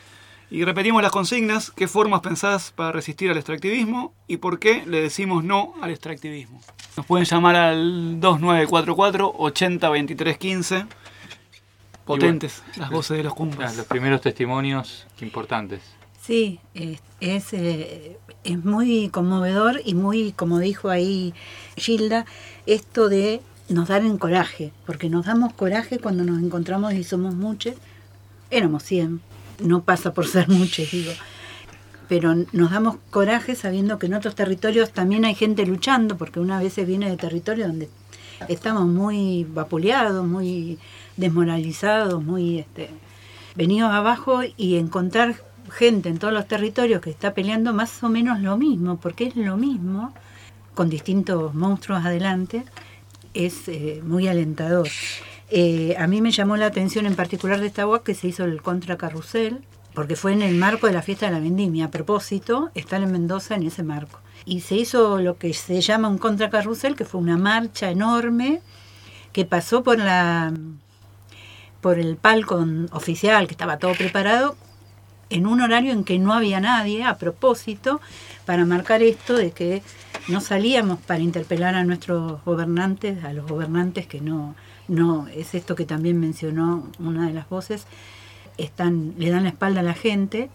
Y repetimos las consignas. ¿Qué formas pensás para resistir al extractivismo? ¿Y por qué le decimos no al extractivismo? Nos pueden llamar al 2944 80 23 15. Potentes las voces de los cumpas. Los primeros testimonios importantes. Sí, es muy conmovedor y muy, como dijo ahí Gilda, esto de nos dar en coraje, porque nos damos coraje cuando nos encontramos y somos muchos. Éramos 100, no pasa por ser muchos, digo. Pero nos damos coraje sabiendo que en otros territorios también hay gente luchando, porque una vez viene de territorios donde estamos muy vapuleados, muy desmoralizados, muy venidos abajo, y encontrar gente en todos los territorios que está peleando más o menos lo mismo, porque es lo mismo, con distintos monstruos adelante, es muy alentador. A mí me llamó la atención en particular de esta UAC que se hizo el Contra Carrusel, porque fue en el marco de la fiesta de la vendimia. A propósito, están en Mendoza en ese marco. Y se hizo lo que se llama un Contra Carrusel, que fue una marcha enorme que pasó por el palco oficial, que estaba todo preparado, en un horario en que no había nadie, a propósito, para marcar esto de que no salíamos para interpelar a nuestros gobernantes, a los gobernantes que no es esto que también mencionó una de las voces, le dan la espalda a la gente,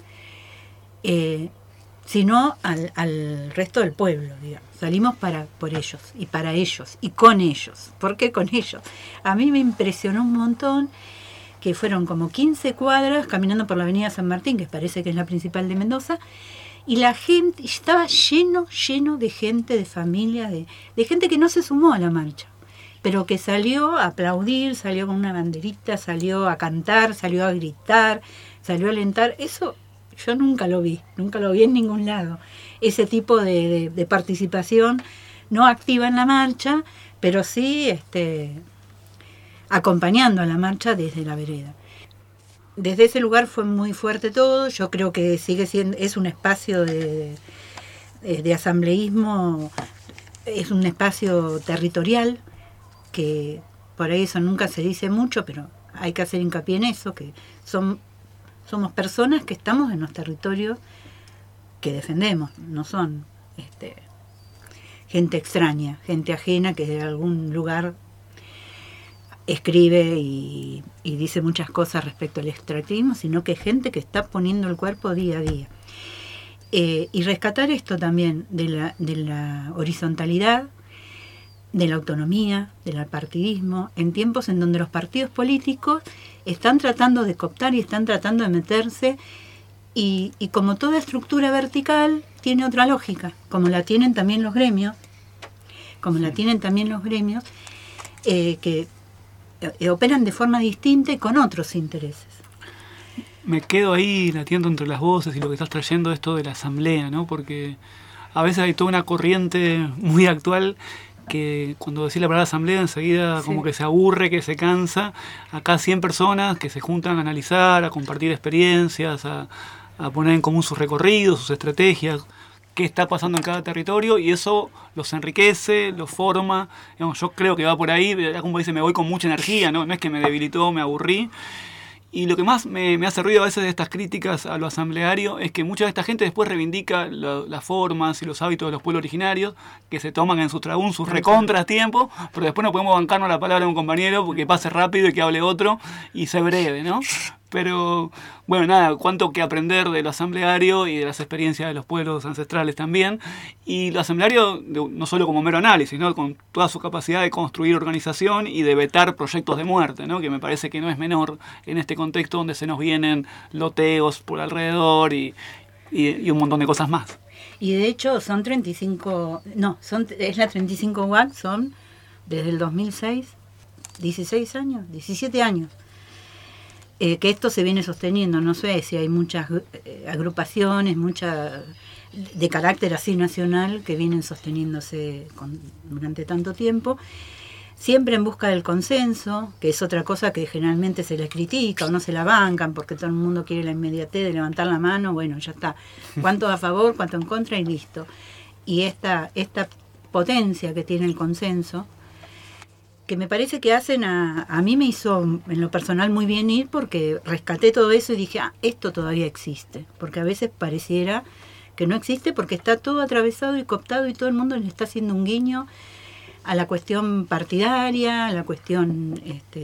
sino al resto del pueblo, digamos. Salimos por ellos, y para ellos, y con ellos. ¿Por qué con ellos? A mí me impresionó un montón que fueron como 15 cuadras caminando por la avenida San Martín, que parece que es la principal de Mendoza, y la gente estaba lleno de gente, de familias, de gente que no se sumó a la marcha, pero que salió a aplaudir, salió con una banderita, salió a cantar, salió a gritar, salió a alentar. Eso yo nunca lo vi en ningún lado. Ese tipo de participación no activa en la marcha, pero sí acompañando a la marcha desde la vereda. Desde ese lugar fue muy fuerte todo. Yo creo que sigue siendo, es un espacio de asambleísmo, es un espacio territorial, que por ahí eso nunca se dice mucho, pero hay que hacer hincapié en eso, que somos personas que estamos en los territorios que defendemos, no son gente extraña, gente ajena que de algún lugar escribe y dice muchas cosas respecto al extractivismo, sino que gente que está poniendo el cuerpo día a día. Y rescatar esto también de la horizontalidad, de la autonomía, del apartidismo, en tiempos en donde los partidos políticos están tratando de cooptar y están tratando de meterse, y como toda estructura vertical tiene otra lógica, como la tienen también los gremios, que operan de forma distinta y con otros intereses. Me quedo ahí latiendo entre las voces y lo que estás trayendo esto de la asamblea, ¿no? Porque a veces hay toda una corriente muy actual que cuando decís la palabra asamblea enseguida como que se aburre, que se cansa. Acá 100 personas que se juntan a analizar, a compartir experiencias, a poner en común sus recorridos, sus estrategias, qué está pasando en cada territorio, y eso los enriquece, los forma. Digamos, yo creo que va por ahí, como dice, me voy con mucha energía, no es que me debilitó, me aburrí. Y lo que más me hace ruido a veces de estas críticas a lo asambleario es que mucha de esta gente después reivindica las formas y los hábitos de los pueblos originarios, que se toman en sus recontras tiempo, pero después no podemos bancarnos la palabra de un compañero porque pase rápido y que hable otro y sea breve, ¿no? Pero, bueno, nada, cuánto que aprender de lo asambleario y de las experiencias de los pueblos ancestrales también. Y lo asambleario, no solo como mero análisis, ¿no? Con toda su capacidad de construir organización y de vetar proyectos de muerte, ¿no? Que me parece que no es menor en este contexto donde se nos vienen loteos por alrededor y un montón de cosas más. Y de hecho es la 35 UAC, son desde el 2006, 17 años. Que esto se viene sosteniendo, no sé si hay muchas agrupaciones, muchas de carácter así nacional que vienen sosteniéndose durante tanto tiempo, siempre en busca del consenso, que es otra cosa que generalmente se les critica o no se la bancan porque todo el mundo quiere la inmediatez de levantar la mano, bueno, ya está, cuánto a favor, cuánto en contra y listo. Y esta potencia que tiene el consenso que me parece que hacen a mí me hizo en lo personal muy bien ir, porque rescaté todo eso y dije, esto todavía existe, porque a veces pareciera que no existe porque está todo atravesado y cooptado y todo el mundo le está haciendo un guiño a la cuestión partidaria, a la cuestión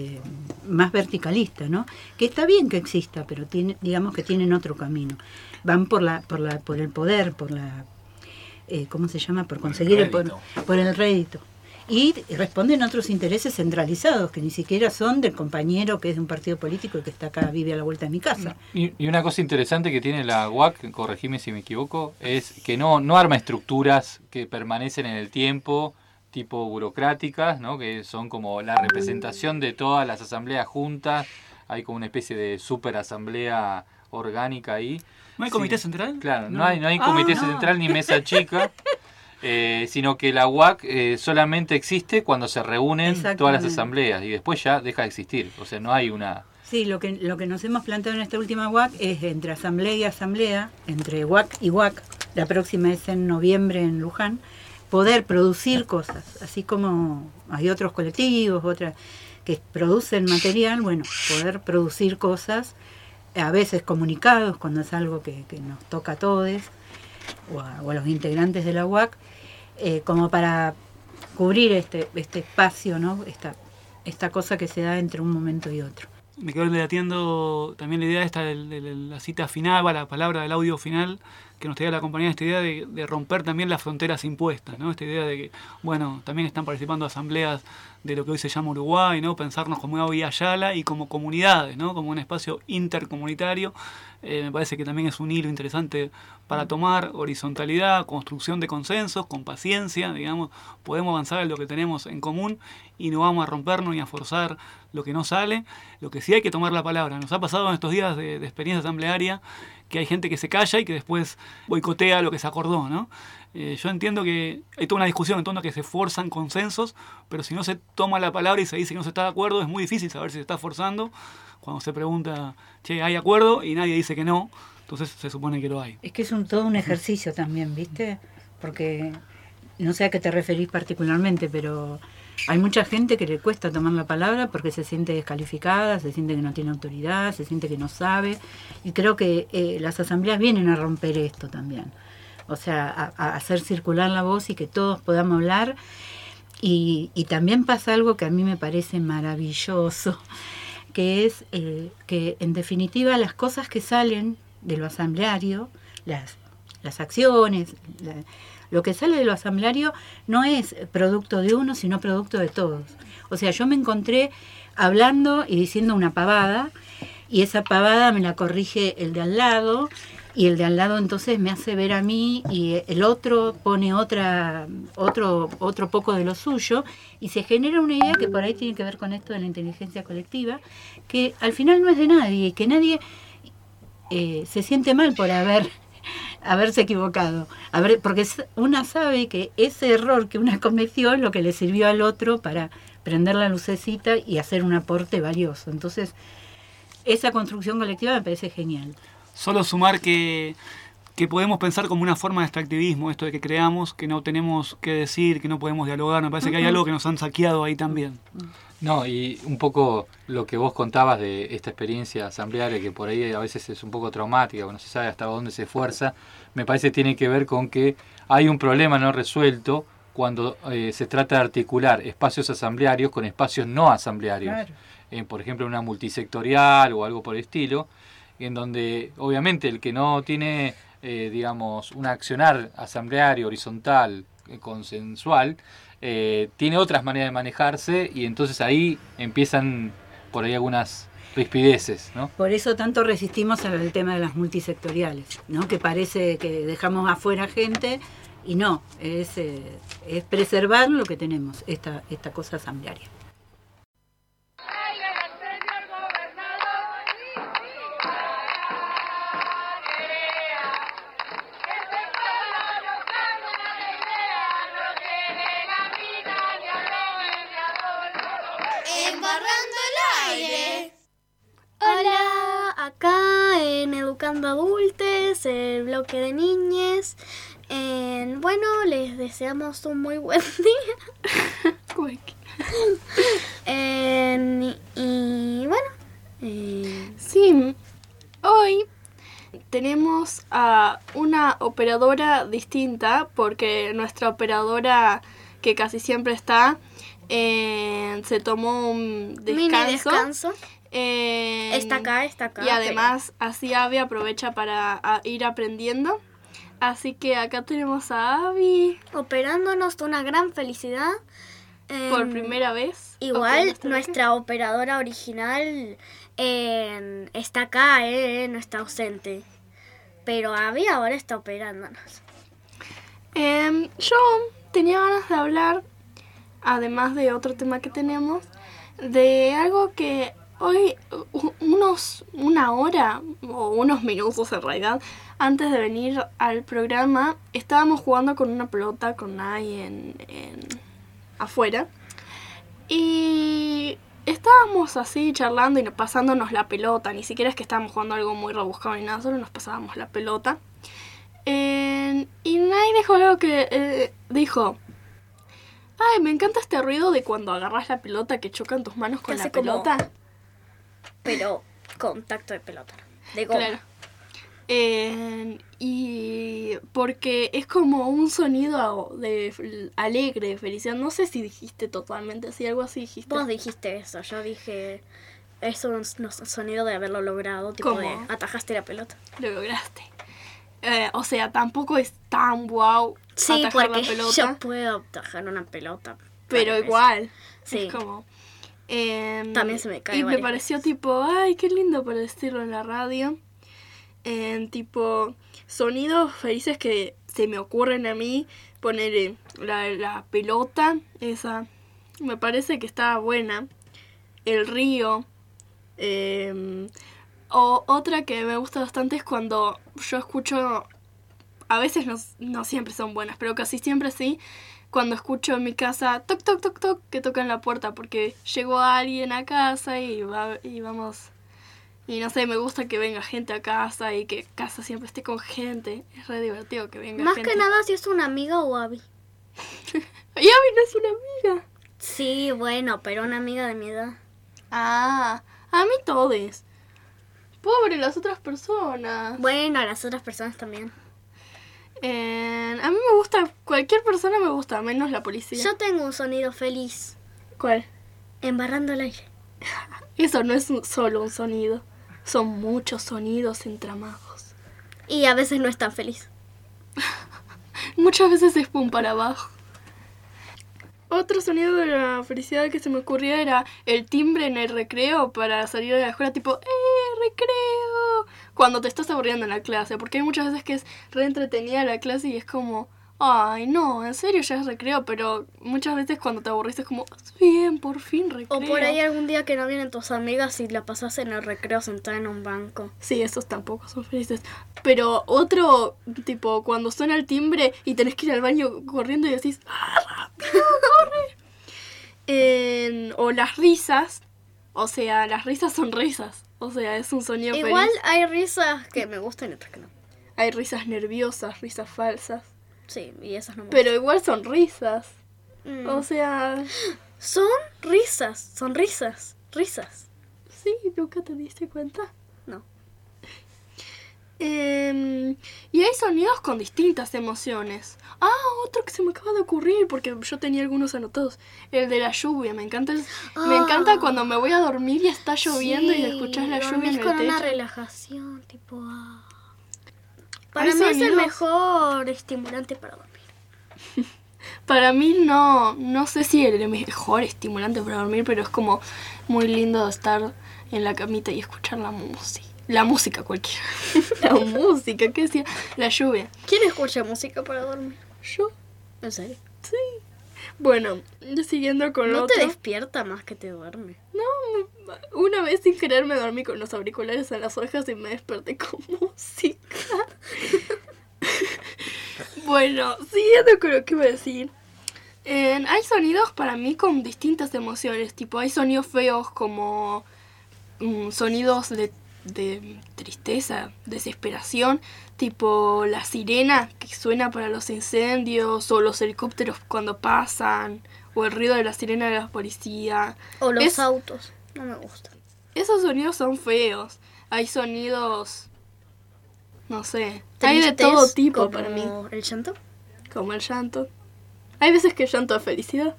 más verticalista, ¿no? Que está bien que exista, pero digamos que tienen otro camino. Van por el poder, por la ¿cómo se llama? Por conseguir por el rédito. Y responden a otros intereses centralizados, que ni siquiera son del compañero que es de un partido político y que está acá, vive a la vuelta de mi casa. Y una cosa interesante que tiene la UAC, corregime si me equivoco, es que no arma estructuras que permanecen en el tiempo, tipo burocráticas, ¿no? Que son como la representación de todas las asambleas juntas. Hay como una especie de super asamblea orgánica ahí. ¿No hay comité central? Claro, no hay comité central ni mesa chica. Sino que la UAC solamente existe cuando se reúnen todas las asambleas y después ya deja de existir. O sea, no hay una... Sí, lo que nos hemos planteado en esta última UAC es entre asamblea y asamblea, entre UAC y UAC, la próxima es en noviembre en Luján, poder producir cosas, así como hay otros colectivos, otras que producen material, bueno, poder producir cosas, a veces comunicados cuando es algo que nos toca a todos, o a los integrantes de la UAC, como para cubrir este espacio, ¿no? Esta cosa que se da entre un momento y otro. Me quedo debatiendo también la idea esta de la cita final, la palabra del audio final, que nos traía la compañía, esta idea de romper también las fronteras impuestas, ¿no? Esta idea de que, bueno, también están participando asambleas de lo que hoy se llama Uruguay, ¿no? Pensarnos como una Villa Yala y como comunidades, ¿no? Como un espacio intercomunitario. Me parece que también es un hilo interesante para tomar horizontalidad, construcción de consensos, con paciencia, digamos, podemos avanzar en lo que tenemos en común y no vamos a rompernos ni a forzar lo que no sale. Lo que sí hay que tomar la palabra. Nos ha pasado en estos días de experiencia asamblearia que hay gente que se calla y que después boicotea lo que se acordó, ¿no? Yo entiendo que hay toda una discusión en torno a que se forzan consensos, pero si no se toma la palabra y se dice que no se está de acuerdo, es muy difícil saber si se está forzando. Cuando se pregunta, che, ¿hay acuerdo? Y nadie dice que no, entonces se supone que lo hay. Es que es todo un ejercicio también, ¿viste? Porque no sé a qué te referís particularmente, pero hay mucha gente que le cuesta tomar la palabra porque se siente descalificada, se siente que no tiene autoridad, se siente que no sabe. Y creo que las asambleas vienen a romper esto también. O sea, a hacer circular la voz y que todos podamos hablar. Y también pasa algo que a mí me parece maravilloso, que es que en definitiva las cosas que salen de lo asambleario, las acciones, lo que sale de lo asambleario no es producto de uno, sino producto de todos. O sea, yo me encontré hablando y diciendo una pavada, y esa pavada me la corrige el de al lado, y el de al lado entonces me hace ver a mí, y el otro pone otro poco de lo suyo, y se genera una idea que por ahí tiene que ver con esto de la inteligencia colectiva, que al final no es de nadie, y que nadie se siente mal por haberse equivocado. Porque una sabe que ese error que una cometió es lo que le sirvió al otro para prender la lucecita y hacer un aporte valioso. Entonces, esa construcción colectiva me parece genial. Solo sumar que podemos pensar como una forma de extractivismo, esto de que creamos, que no tenemos que decir, que no podemos dialogar. Me parece que hay algo que nos han saqueado ahí también. No, y un poco lo que vos contabas de esta experiencia asamblearia, que por ahí a veces es un poco traumática, no se sabe hasta dónde se esfuerza, me parece que tiene que ver con que hay un problema no resuelto cuando se trata de articular espacios asamblearios con espacios no asamblearios. Claro. Por ejemplo, una multisectorial o algo por el estilo, en donde obviamente el que no tiene, digamos, un accionar asambleario, horizontal, consensual, tiene otras maneras de manejarse y entonces ahí empiezan por ahí algunas rispideces, ¿no? Por eso tanto resistimos al tema de las multisectoriales, ¿no? Que parece que dejamos afuera gente y no, es preservar lo que tenemos, esta cosa asamblearia. Hola, acá en Educando Adultes, el bloque de niñes. Bueno, les deseamos un muy buen día. Y bueno. Sí, hoy tenemos a una operadora distinta porque nuestra operadora, que casi siempre está, se tomó un descanso. Mini descanso. Está acá. Y además así Abby aprovecha para ir aprendiendo. Así que acá tenemos a Abby. Operándonos de una gran felicidad. Por primera vez. Igual nuestra operadora original está acá, no está ausente. Pero Abby ahora está operándonos. Yo tenía ganas de hablar, además de otro tema que tenemos, de algo que hoy, una hora o unos minutos en realidad, antes de venir al programa, estábamos jugando con una pelota con Nay afuera. Y estábamos así charlando y pasándonos la pelota. Ni siquiera es que estábamos jugando algo muy rebuscado ni nada, solo nos pasábamos la pelota. Y Nay dijo algo que dijo: ay, me encanta este ruido de cuando agarras la pelota que chocan tus manos con la pelota. Pero contacto de pelota, de goma. Claro. Y porque es como un sonido de alegre, de felicidad. No sé si dijiste totalmente así, algo así dijiste. Vos dijiste eso, yo dije, es un sonido de haberlo logrado, tipo ¿cómo? de atajaste la pelota. Lo lograste. O sea, tampoco es tan wow sí, atajar porque la pelota. yo puedo atajar una pelota. Pero igual, sí. Es como... también se me cae. Y me pareció tipo, ay, qué lindo para decirlo en la radio. Tipo, sonidos felices que se me ocurren a mí. Poner la pelota, esa me parece que está buena. El río. O otra que me gusta bastante es cuando yo escucho, a veces no siempre son buenas, pero casi siempre sí, cuando escucho en mi casa toc toc toc toc que tocan la puerta porque llegó alguien a casa y vamos. Y no sé, me gusta que venga gente a casa y que casa siempre esté con gente. Es re divertido que venga más gente. Más que nada si es una amiga o Abby. ¿Y Abby no es una amiga? Sí, bueno, pero una amiga de mi edad. Ah, a mí todes. Pobre las otras personas. Bueno, a las otras personas también. A mí me gusta, cualquier persona me gusta, menos la policía. Yo tengo un sonido feliz. ¿Cuál? Embarrando el aire. Eso no es solo un sonido. Son muchos sonidos entramados. Y a veces no es tan feliz. Muchas veces es pum para abajo. Otro sonido de la felicidad que se me ocurría era el timbre en el recreo para salir de la escuela, tipo, recreo, cuando te estás aburriendo en la clase, porque hay muchas veces que es re entretenida la clase y es como, ay, no, en serio ya es recreo, pero muchas veces cuando te aburrís es como, bien, por fin recreo. O por ahí algún día que no vienen tus amigas y la pasás en el recreo sentada en un banco. Sí, esos tampoco son felices. Pero otro, tipo, cuando suena el timbre y tenés que ir al baño corriendo y decís, rápido, corre. O las risas, o sea, las risas son risas. O sea, es un sonido feliz. Igual hay risas que me gustan y otras que no. Hay risas nerviosas, risas falsas. Sí, y esas no me Pero gustan. Igual son risas. O sea... Son risas. Risas. Sí, ¿nunca te diste cuenta? No. Y hay sonidos con distintas emociones. Ah, otro que se me acaba de ocurrir, porque yo tenía algunos anotados. El de la lluvia, me encanta cuando me voy a dormir y está lloviendo y escuchas la lluvia en el con techo. una relajación, tipo... Para mí es el mejor estimulante para dormir. Para mí no sé si el mejor estimulante para dormir, pero es como muy lindo estar en la camita y escuchar la música. La música cualquiera. La música, ¿qué decía? La lluvia. ¿Quién escucha música para dormir? Yo. ¿En serio? Sí. Bueno, siguiendo con lo otro. ¿No te despierta más que te duerme? No, una vez sin querer me dormí con los auriculares en las orejas y me desperté con música. Bueno, siguiendo con lo que iba a decir. Hay sonidos para mí con distintas emociones. Tipo, hay sonidos feos como sonidos de de tristeza, desesperación, tipo la sirena que suena para los incendios, o los helicópteros cuando pasan, o el ruido de la sirena de la policía. O los autos, no me gustan. Esos sonidos son feos. Hay sonidos, no sé, Tristes, hay de todo tipo como para mí. ¿El llanto? Como el llanto. Hay veces que llanto de felicidad.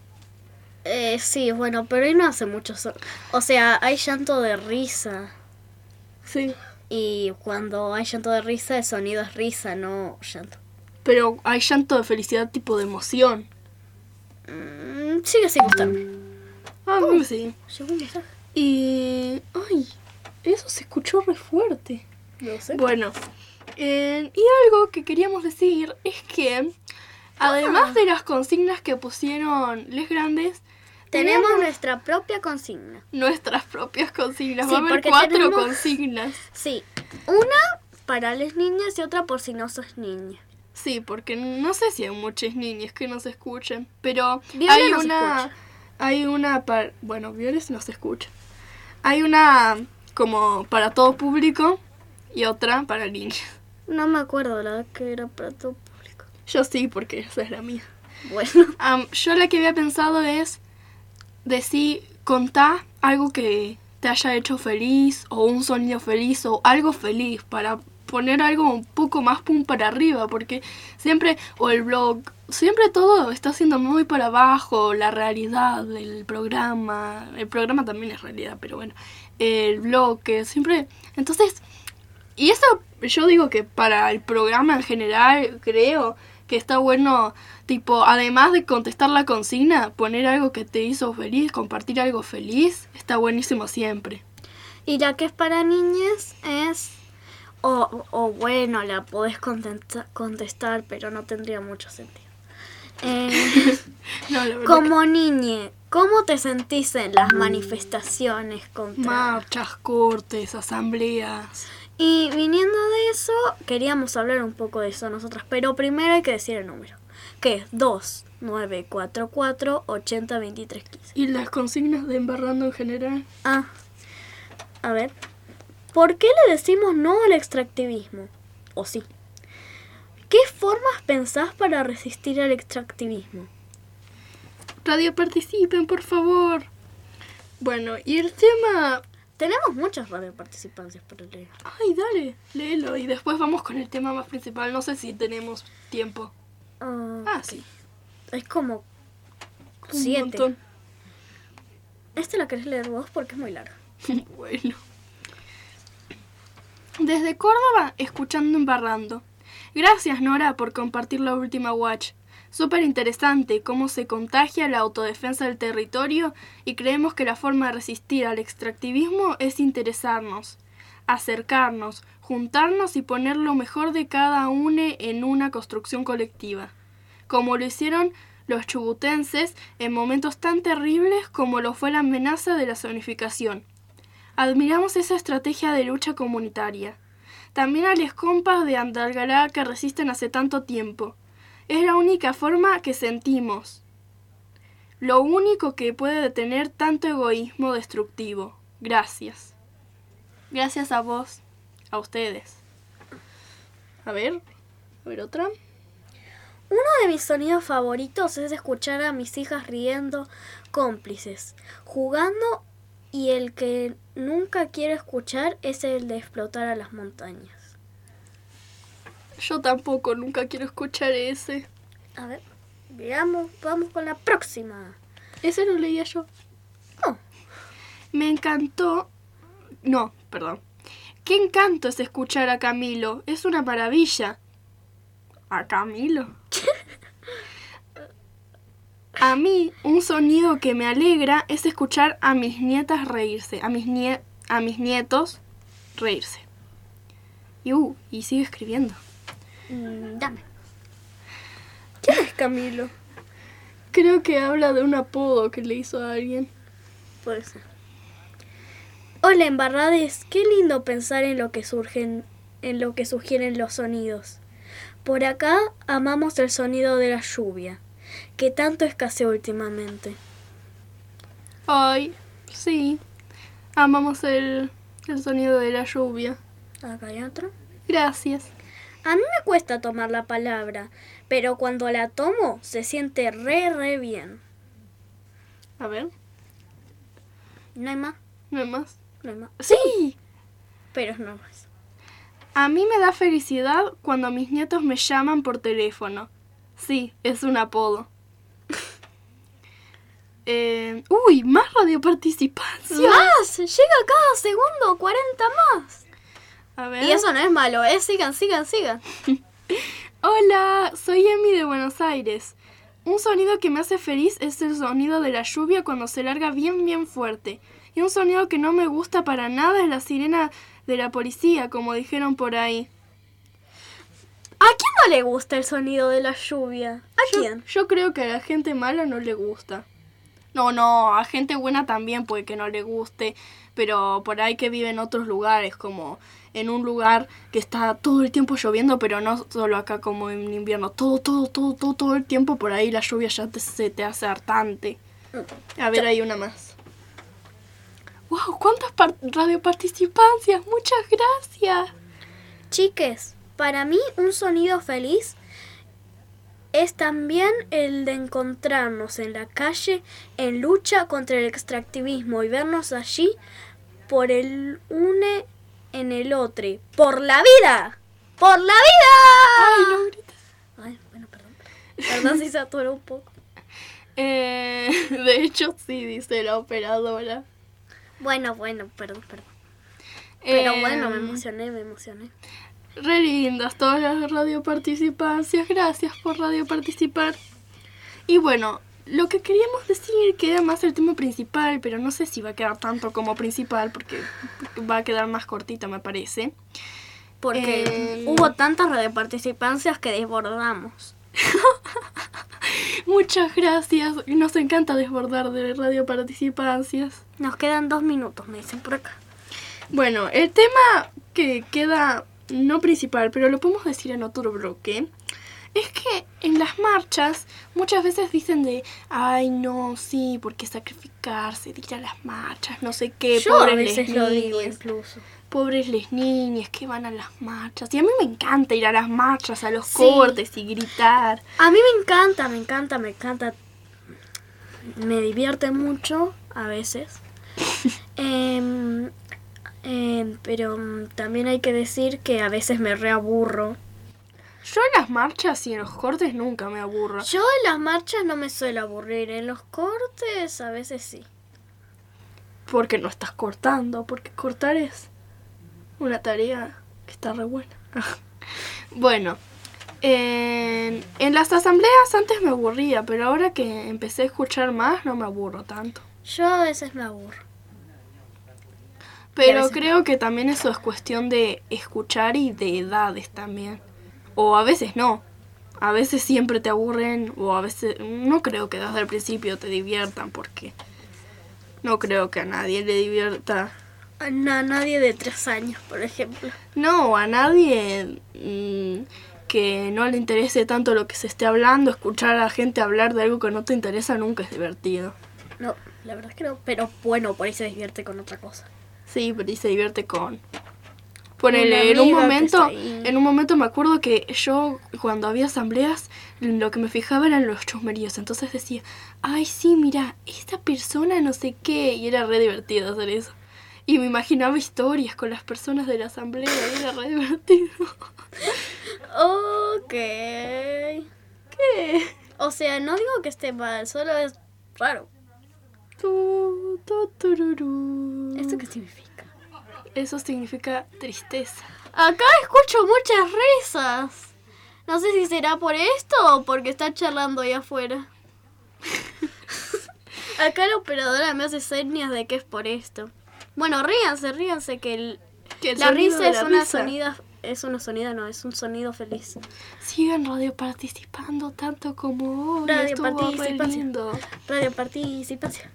Sí, bueno, pero ahí no hace mucho O sea, hay llanto de risa. Sí. Y cuando hay llanto de risa, el sonido es risa, no llanto. Pero hay llanto de felicidad tipo de emoción. Sigue sin gustarme. A mí sí. Llegó un mensaje. Y... ay, eso se escuchó re fuerte. No sé. Bueno, y algo que queríamos decir es que, además de las consignas que pusieron Les Grandes, tenemos nuestra propia consigna. Nuestras propias consignas. Sí, va a haber porque 4 tenemos- consignas. Sí, una para las niñas y otra por si no sos niña. Sí, porque no sé si hay muchas niñas que nos escuchen, pero Viola hay nos una... escucha. Hay una para... Bueno, Viola no se escucha. Hay una como para todo público y otra para niñas. No me acuerdo la que era para todo público. Yo sí, porque esa es la mía. Bueno. Yo la que había pensado es decir, contá algo que te haya hecho feliz, o un sonido feliz, o algo feliz, para poner algo un poco más pum para arriba, porque siempre, o el blog, siempre todo está siendo muy para abajo, la realidad del programa, el programa también es realidad, pero bueno, el blog, que siempre, entonces, y eso yo digo que para el programa en general, creo que está bueno, tipo, además de contestar la consigna, poner algo que te hizo feliz, compartir algo feliz, está buenísimo siempre. Y la que es para niñas es... O bueno, la podés contestar, pero no tendría mucho sentido. No, la verdad Como niñe, ¿cómo te sentís en las manifestaciones contra... marchas, cortes, asambleas. Y viniendo de eso, queríamos hablar un poco de eso nosotras, pero primero hay que decir el número, que es 2944 80 23 15. ¿Y las consignas de Embarrando en general? A ver, ¿por qué le decimos no al extractivismo? ¿O sí? ¿Qué formas pensás para resistir al extractivismo? Radio, participen, por favor. Bueno, y el tema... Tenemos muchas radioparticipancias para leer. Ay, dale, léelo. Y después vamos con el tema más principal. No sé si tenemos tiempo. Sí. Es como Un 7. montón. Esta la querés leer vos porque es muy larga. Bueno. Desde Córdoba, escuchando Embarrando. Gracias, Nora, por compartir la última watch. Súper interesante cómo se contagia la autodefensa del territorio, y creemos que la forma de resistir al extractivismo es interesarnos, acercarnos, juntarnos y poner lo mejor de cada uno en una construcción colectiva, como lo hicieron los chubutenses en momentos tan terribles como lo fue la amenaza de la zonificación. Admiramos esa estrategia de lucha comunitaria. También a los compas de Andalgalá que resisten hace tanto tiempo. Es la única forma que sentimos. Lo único que puede detener tanto egoísmo destructivo. Gracias. Gracias a vos. A ustedes. A ver otra. Uno de mis sonidos favoritos es escuchar a mis hijas riendo, cómplices, jugando, y el que nunca quiero escuchar es el de explotar a las montañas. Yo tampoco, nunca quiero escuchar ese. A ver, veamos, vamos con la próxima. Ese lo leía yo. No. Me encantó... No, perdón. Qué encanto es escuchar a Camilo. Es una maravilla. ¿A Camilo? A mí, un sonido que me alegra es escuchar a mis nietas reírse. A mis nietos reírse. Y sigue escribiendo. Dame. ¿Quién es Camilo? Creo que habla de un apodo que le hizo a alguien. Puede ser. Hola, embarrades. Qué lindo pensar en lo que sugieren los sonidos. Por acá amamos el sonido de la lluvia, que tanto escasea últimamente. Ay, sí. Amamos el El sonido de la lluvia. Acá hay otro. Gracias. A mí me cuesta tomar la palabra, pero cuando la tomo se siente re bien. A ver. ¿No hay más? ¿No hay más? No hay más. ¡Sí! Pero no más. A mí me da felicidad cuando mis nietos me llaman por teléfono. Sí, es un apodo. Uy, más radioparticipancia. ¡Más! Llega cada segundo 40 más. A ver. Y eso no es malo, ¿eh? Sigan. Hola, soy Emi de Buenos Aires. Un sonido que me hace feliz es el sonido de la lluvia cuando se larga bien fuerte. Y un sonido que no me gusta para nada es la sirena de la policía, como dijeron por ahí. ¿A quién no le gusta el sonido de la lluvia? ¿Quién? Yo creo que a la gente mala no le gusta. No, a gente buena también puede que no le guste, pero por ahí que vive en otros lugares, como en un lugar que está todo el tiempo lloviendo, pero no solo acá como en invierno, todo el tiempo, por ahí la lluvia ya se te hace hartante. A ver, hay una más. ¡Wow! ¿Cuántas radioparticipancias? ¡Muchas gracias! Chiques, para mí un sonido feliz es también el de encontrarnos en la calle en lucha contra el extractivismo y vernos allí por el une en el otro. ¡Por la vida! ¡Por la vida! ¡Ay, no grites! Ay, bueno, perdón. Perdón si se atoró un poco. De hecho, sí, dice la operadora. Bueno, perdón. Pero bueno, me emocioné. Re lindas todas las radioparticipancias. Gracias por radioparticipar. Y bueno, lo que queríamos decir queda más el tema principal, pero no sé si va a quedar tanto como principal porque va a quedar más cortito, me parece. Porque hubo tantas radioparticipancias que desbordamos. Muchas gracias. Nos encanta desbordar de radioparticipancias. Nos quedan 2 minutos, me dicen por acá. Bueno, el tema que queda no principal, pero lo podemos decir en otro bloque, es que en las marchas muchas veces dicen de, ay no, sí, ¿por qué sacrificarse de ir a las marchas? No sé qué, yo pobres a veces les lo digo niñes, incluso. pobres les niñes que van a las marchas. Y a mí me encanta ir a las marchas, a los cortes y gritar. A mí me encanta. Me divierte mucho a veces. Pero también hay que decir que a veces me reaburro. Yo en las marchas y en los cortes nunca me aburro. Yo en las marchas no me suelo aburrir, en los cortes a veces sí. Porque no estás cortando, porque cortar es una tarea que está re buena. Bueno, en las asambleas antes me aburría, pero ahora que empecé a escuchar más no me aburro tanto. Yo a veces me aburro. Pero creo que también eso es cuestión de escuchar y de edades también. O a veces no. A veces siempre te aburren o a veces... No creo que desde el principio te diviertan porque... No creo que a nadie le divierta. A nadie de 3 años, por ejemplo. No, a nadie que no le interese tanto lo que se esté hablando. Escuchar a la gente hablar de algo que no te interesa nunca es divertido. No, la verdad es que no. Pero bueno, por ahí se divierte con otra cosa. Sí, pero ahí se divierte con... Ponele, en un momento me acuerdo que yo, cuando había asambleas, lo que me fijaba eran los chusmeríos. Entonces decía, ay, sí, mira, esta persona no sé qué. Y era re divertido hacer eso. Y me imaginaba historias con las personas de la asamblea y era re divertido. Ok. ¿Qué? O sea, no digo que esté mal, solo es raro. ¿Esto qué significa? Eso significa tristeza. Acá escucho muchas risas. No sé si será por esto o porque está charlando ahí afuera. Acá la operadora me hace señas de que es por esto. Bueno, ríanse que la risa es una sonida. Es una sonida, no, es un sonido feliz. Sigan radioparticipando tanto como hoy. Radioparticipancia.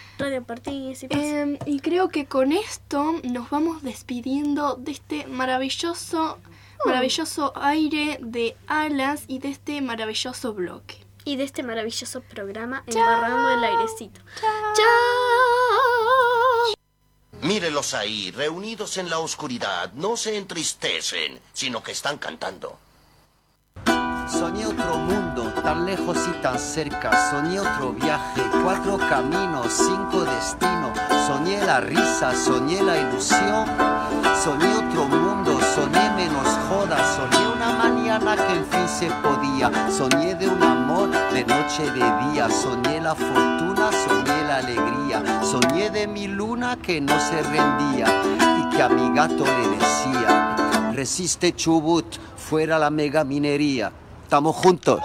Y creo que con esto nos vamos despidiendo de este maravilloso aire de alas y de este maravilloso bloque. Y de este maravilloso programa Embarrando el Airecito. ¡Chao! ¡Chao! Mírelos ahí, reunidos en la oscuridad. No se entristecen, sino que están cantando. Soñé otro mundo, tan lejos y tan cerca. Soñé otro viaje, 4 caminos, 5 destinos. Soñé la risa, soñé la ilusión. Soñé otro mundo, soñé menos jodas. Soñé una mañana que en fin se podía. Soñé de un amor de noche y de día. Soñé la fortuna, soñé la alegría. Soñé de mi luna que no se rendía y que a mi gato le decía: resiste Chubut, fuera la mega minería. Estamos juntos.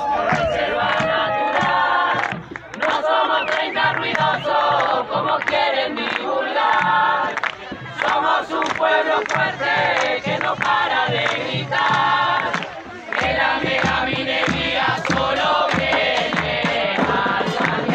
No somos 30 ruidosos como quieren divulgar. Somos un pueblo fuerte que no para de gritar. Que la mega minería solo viene a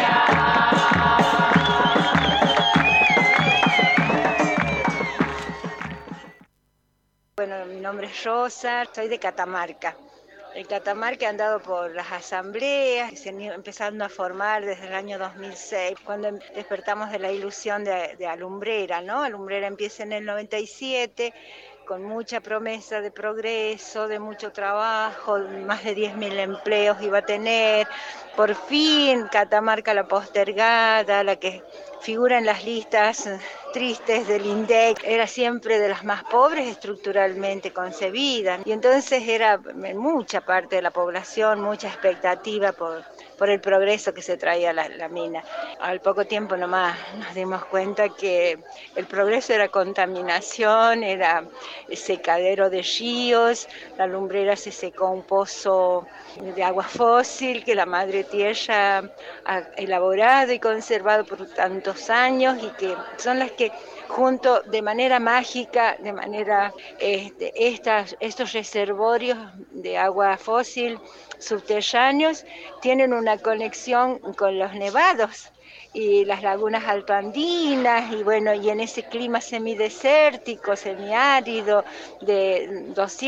saquear. Bueno, mi nombre es Rosa, soy de Catamarca. En Catamarca he andado por las asambleas, se han ido empezando a formar desde el año 2006, cuando despertamos de la ilusión de Alumbrera, ¿no? Alumbrera empieza en el 97, con mucha promesa de progreso, de mucho trabajo, más de 10.000 empleos iba a tener. Por fin, Catamarca la postergada, la que figura en las listas tristes del INDEC, era siempre de las más pobres estructuralmente concebidas. Y entonces era en mucha parte de la población mucha expectativa por el progreso que se traía la mina. Al poco tiempo nomás nos dimos cuenta que el progreso era contaminación, era secadero de ríos, la Alumbrera se secó un pozo de agua fósil que la madre tierra ha elaborado y conservado por tantos años y que son las que junto de manera mágica, de manera estos reservorios de agua fósil subterráneos tienen una conexión con los nevados y las lagunas altoandinas y bueno, y en ese clima semidesértico, semiárido de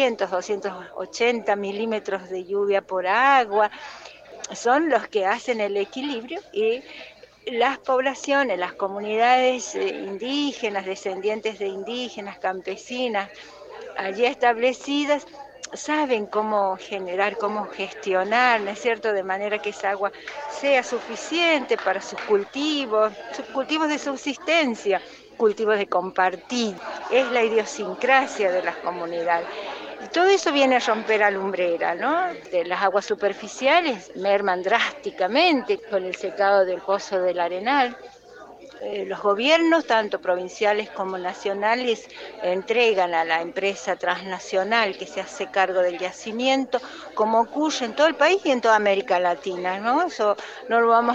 280 milímetros de lluvia por agua, son los que hacen el equilibrio y las poblaciones, las comunidades indígenas, descendientes de indígenas, campesinas, allí establecidas, saben cómo generar, cómo gestionar, ¿no es cierto?, de manera que esa agua sea suficiente para sus cultivos de subsistencia, cultivos de compartir. Es la idiosincrasia de las comunidades. Y todo eso viene a romper Alumbrera, ¿no? De las aguas superficiales merman drásticamente con el secado del pozo del Arenal. Los gobiernos, tanto provinciales como nacionales, entregan a la empresa transnacional que se hace cargo del yacimiento, como ocurre en todo el país y en toda América Latina, ¿no? Eso no lo vamos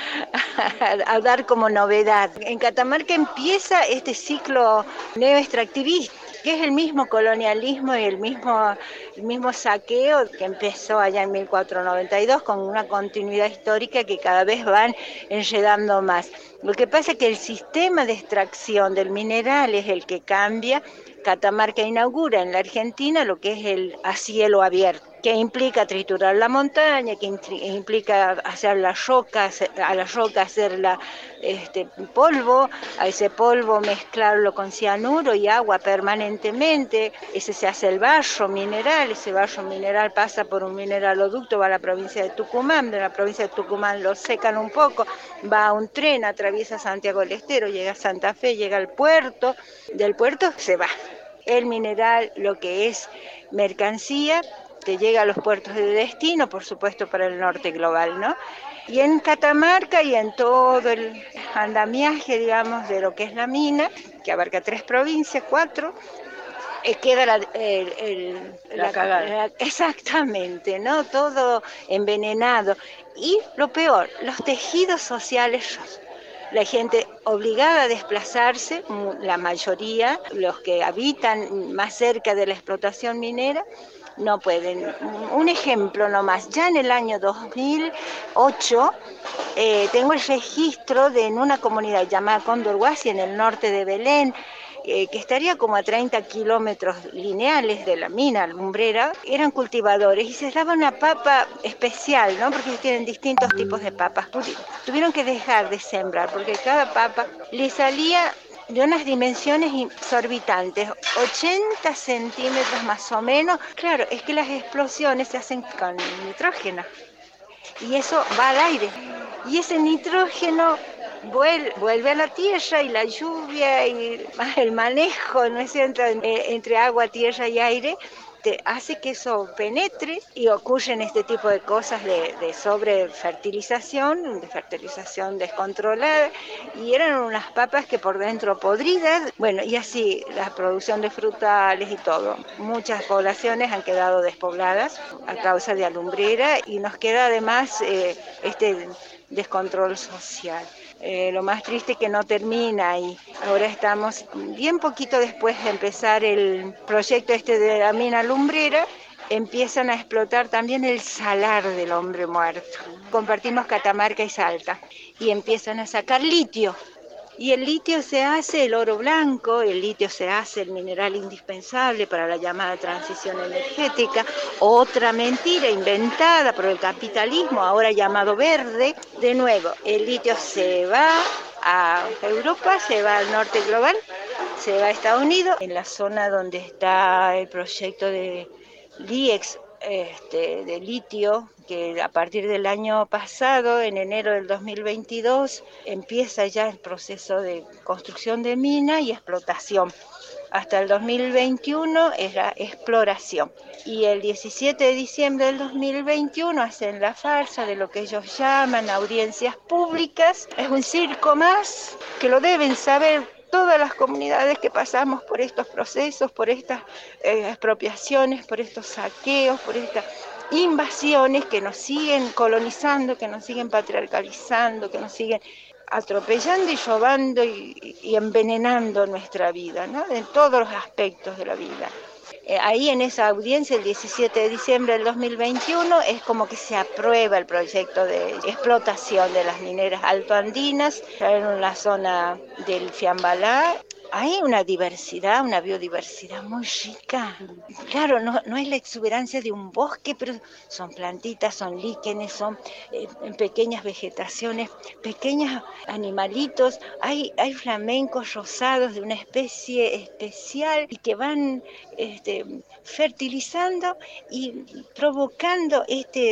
a dar como novedad. En Catamarca empieza este ciclo neoextractivista, que es el mismo colonialismo y el mismo saqueo que empezó allá en 1492 con una continuidad histórica que cada vez van enredando más. Lo que pasa es que el sistema de extracción del mineral es el que cambia. Catamarca inaugura en la Argentina lo que es el a cielo abierto, que implica triturar la montaña, que implica hacer a la roca hacerla polvo, a ese polvo mezclarlo con cianuro y agua permanentemente, ese se hace el barro mineral, ese barro mineral pasa por un mineraloducto, va a la provincia de Tucumán, de la provincia de Tucumán lo secan un poco, va a un tren, atraviesa Santiago del Estero, llega a Santa Fe, llega al puerto, del puerto se va. El mineral, lo que es mercancía, que llega a los puertos de destino, por supuesto para el norte global, ¿no? Y en Catamarca y en todo el andamiaje, digamos, de lo que es la mina, que abarca 3 provincias, 4, queda la cagada. Exactamente, ¿no? Todo envenenado. Y lo peor, los tejidos sociales, la gente obligada a desplazarse, la mayoría, los que habitan más cerca de la explotación minera, no pueden. Un ejemplo nomás, ya en el año 2008 tengo el registro en una comunidad llamada Condorhuasi, en el norte de Belén, que estaría como a 30 kilómetros lineales de la mina Alumbrera, eran cultivadores y se daba una papa especial, ¿no? Porque ellos tienen distintos tipos de papas. Tuvieron que dejar de sembrar porque cada papa le salía de unas dimensiones exorbitantes, 80 centímetros más o menos. Claro, es que las explosiones se hacen con nitrógeno y eso va al aire. Y ese nitrógeno vuelve a la tierra y la lluvia y el manejo, ¿no es cierto?, entre agua, tierra y aire, hace que eso penetre y ocurren este tipo de cosas de sobrefertilización, de fertilización descontrolada, y eran unas papas que por dentro podridas, bueno, y así la producción de frutales y todo. Muchas poblaciones han quedado despobladas a causa de alumbrera y nos queda además este descontrol social. Lo más triste es que no termina y ahora estamos bien poquito después de empezar el proyecto de la mina lumbrera, empiezan a explotar también el salar del hombre muerto. Compartimos Catamarca y Salta y empiezan a sacar litio. Y el litio se hace el oro blanco, el litio se hace el mineral indispensable para la llamada transición energética. Otra mentira inventada por el capitalismo, ahora llamado verde. De nuevo, el litio se va a Europa, se va al norte global, se va a Estados Unidos, en la zona donde está el proyecto de LIEX, de litio, que a partir del año pasado, en enero del 2022, empieza ya el proceso de construcción de mina y explotación. Hasta el 2021 es la exploración. Y el 17 de diciembre del 2021 hacen la farsa de lo que ellos llaman audiencias públicas. Es un circo más, que lo deben saber todas las comunidades que pasamos por estos procesos, por estas expropiaciones, por estos saqueos, por estas invasiones que nos siguen colonizando, que nos siguen patriarcalizando, que nos siguen atropellando y robando y envenenando nuestra vida, ¿no?, en todos los aspectos de la vida. Ahí en esa audiencia, el 17 de diciembre del 2021, es como que se aprueba el proyecto de explotación de las mineras altoandinas en la zona del Fiambalá. Hay una diversidad, una biodiversidad muy rica. Claro, no es la exuberancia de un bosque, pero son plantitas, son líquenes, son pequeñas vegetaciones, pequeños animalitos. Hay flamencos rosados de una especie especial y que van fertilizando y provocando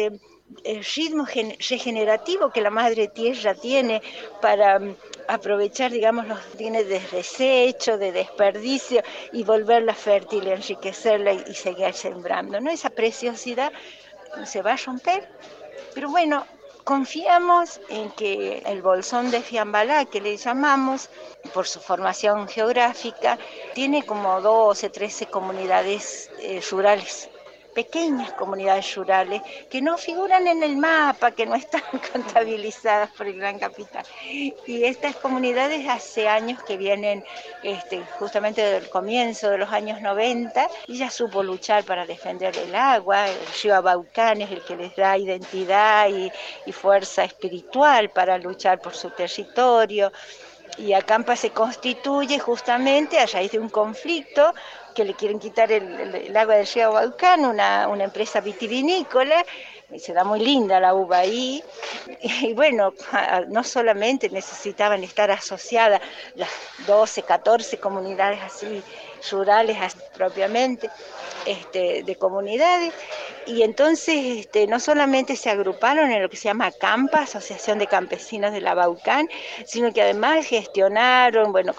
el ritmo regenerativo que la madre tierra tiene para aprovechar, digamos, los fines de desecho, de desperdicio y volverla fértil, enriquecerla y seguir sembrando, ¿no? Esa preciosidad se va a romper, pero bueno, confiamos en que el bolsón de Fiambalá, que le llamamos, por su formación geográfica, tiene como 12, 13 comunidades rurales, pequeñas comunidades rurales que no figuran en el mapa, que no están contabilizadas por el Gran Capital. Y estas comunidades hace años que vienen, justamente desde el comienzo de los años 90, y ya supo luchar para defender el agua. El río Abaucán es el que les da identidad y fuerza espiritual para luchar por su territorio. Y Acampa se constituye justamente a raíz de un conflicto que le quieren quitar el agua del río Abaucán, una empresa vitivinícola, y se da muy linda la uva ahí, y bueno, no solamente necesitaban estar asociadas las 12, 14 comunidades así rurales propiamente, de comunidades, y entonces no solamente se agruparon en lo que se llama Acampa, Asociación de Campesinos del Abaucán, sino que además gestionaron, bueno,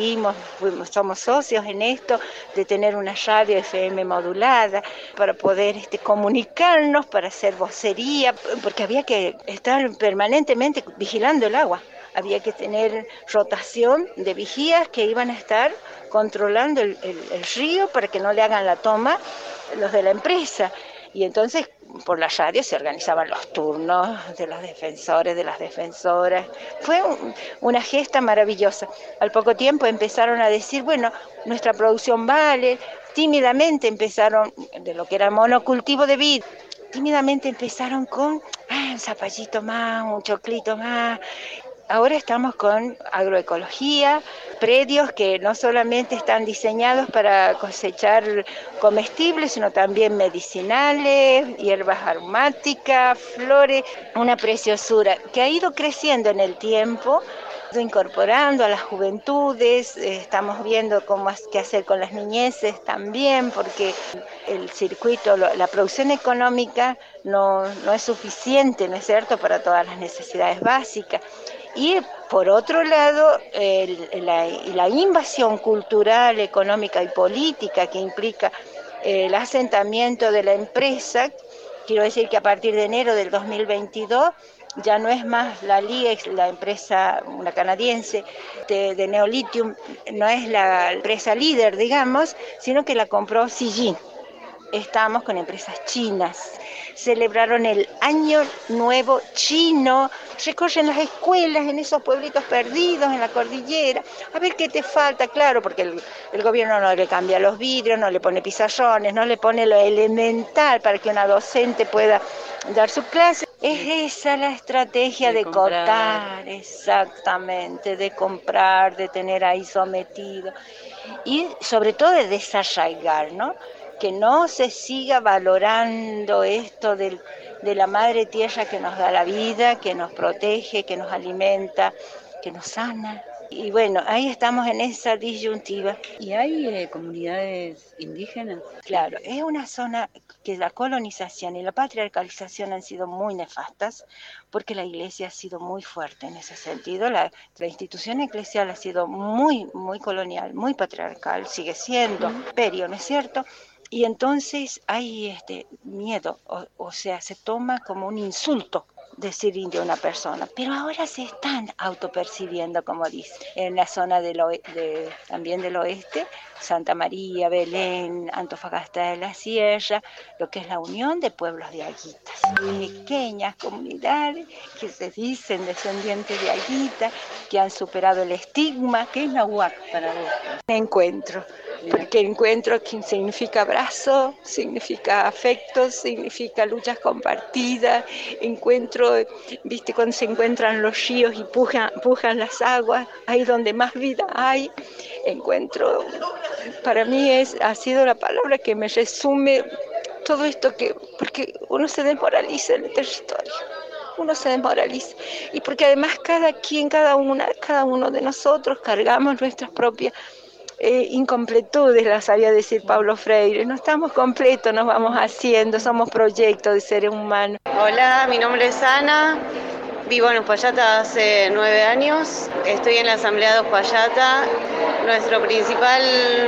somos socios en esto, de tener una radio FM modulada para poder comunicarnos, para hacer vocería, porque había que estar permanentemente vigilando el agua. Había que tener rotación de vigías que iban a estar controlando el río para que no le hagan la toma los de la empresa. Y entonces por la radio se organizaban los turnos de los defensores, de las defensoras. Fue una gesta maravillosa. Al poco tiempo empezaron a decir, bueno, nuestra producción vale. Tímidamente empezaron, de lo que era monocultivo de vid, tímidamente empezaron con un zapallito más, un choclito más. Ahora estamos con agroecología, predios que no solamente están diseñados para cosechar comestibles, sino también medicinales, hierbas aromáticas, flores, una preciosura que ha ido creciendo en el tiempo incorporando a las juventudes, estamos viendo qué hacer con las niñeces también, porque el circuito, la producción económica no es suficiente, ¿no es cierto?, para todas las necesidades básicas. Y por otro lado, la invasión cultural, económica y política que implica el asentamiento de la empresa. Quiero decir que a partir de enero del 2022 ya no es más la LIEX, la empresa, una canadiense, de neolithium, no es la empresa líder, digamos, sino que la compró Zijin. Estamos con empresas chinas. Celebraron el Año Nuevo Chino, recorren las escuelas en esos pueblitos perdidos en la cordillera, a ver qué te falta, claro, porque el gobierno no le cambia los vidrios, no le pone pizarrones, no le pone lo elemental para que una docente pueda dar su clase. Es esa la estrategia de cotar, exactamente, de comprar, de tener ahí sometido y sobre todo de desarraigar, ¿no? Que no se siga valorando esto de la madre tierra que nos da la vida, que nos protege, que nos alimenta, que nos sana. Y bueno, ahí estamos en esa disyuntiva. ¿Y hay comunidades indígenas? Claro, es una zona que la colonización y la patriarcalización han sido muy nefastas, porque la iglesia ha sido muy fuerte en ese sentido. La institución eclesial ha sido muy, muy colonial, muy patriarcal, sigue siendo imperio, ¿no es cierto? Y entonces hay miedo, o sea, se toma como un insulto decir indio a una persona, pero ahora se están autopercibiendo, como dice, en la zona también del oeste, Santa María, Belén, Antofagasta de la Sierra, lo que es la unión de pueblos de Aguitas, pequeñas comunidades que se dicen descendientes de Aguitas, que han superado el estigma. ¿Qué es Nahuac para vos? Encuentro. Porque encuentro que significa abrazo, significa afecto, significa luchas compartidas, encuentro, viste, cuando se encuentran los ríos y pujan las aguas, ahí donde más vida hay, encuentro, para mí ha sido la palabra que me resume todo esto, porque uno se desmoraliza en el territorio. Uno se desmoraliza, y porque además cada uno de nosotros cargamos nuestras propias incompletudes, las sabía decir Paulo Freire. No estamos completos, nos vamos haciendo, somos proyectos de seres humanos. Hola, mi nombre es Ana, vivo en Uspallata hace 9 años, estoy en la Asamblea de Uspallata. Nuestro principal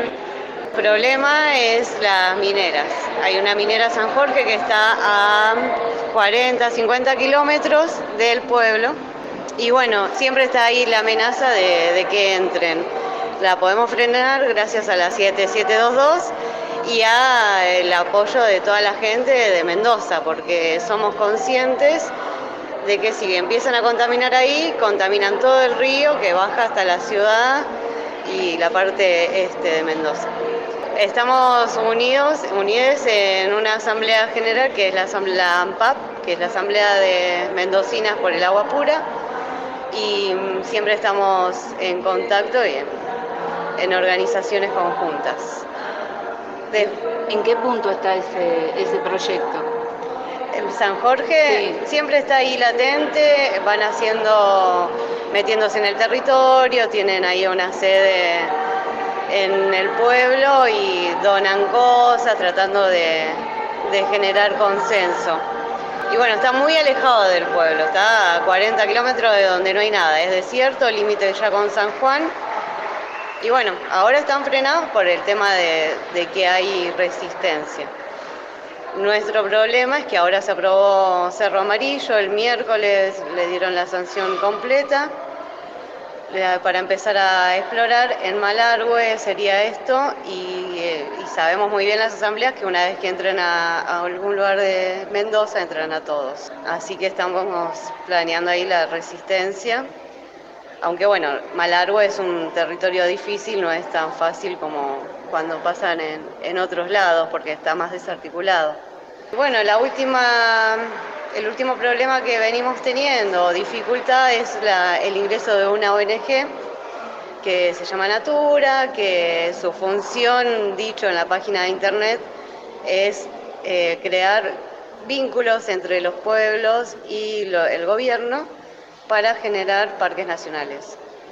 problema es las mineras. Hay una minera San Jorge que está a 40, 50 kilómetros del pueblo y bueno, siempre está ahí la amenaza de que entren. La podemos frenar gracias a la 7722 y al apoyo de toda la gente de Mendoza, porque somos conscientes de que si empiezan a contaminar ahí, contaminan todo el río que baja hasta la ciudad y la parte este de Mendoza. Estamos unidos en una asamblea general que es la AMPAP, que es la Asamblea de Mendocinas por el Agua Pura, y siempre estamos en contacto y en organizaciones conjuntas. ¿En qué punto está ese proyecto? En San Jorge sí. Siempre está ahí latente, van metiéndose en el territorio, tienen ahí una sede en el pueblo y donan cosas tratando de generar consenso. Y bueno, está muy alejado del pueblo, está a 40 kilómetros de donde no hay nada, es desierto, límite ya con San Juan. Y bueno, ahora están frenados por el tema de que hay resistencia. Nuestro problema es que ahora se aprobó Cerro Amarillo, el miércoles le dieron la sanción completa para empezar a explorar. En Malargüe sería esto y sabemos muy bien las asambleas que una vez que entren a algún lugar de Mendoza entran a todos. Así que estamos planeando ahí la resistencia. Aunque bueno, Malargüe es un territorio difícil, no es tan fácil como cuando pasan en otros lados, porque está más desarticulado. Bueno, el último problema que venimos teniendo, dificultad, es el ingreso de una ONG que se llama Natura, que su función, dicho en la página de internet, es crear vínculos entre los pueblos y el gobierno para generar parques nacionales.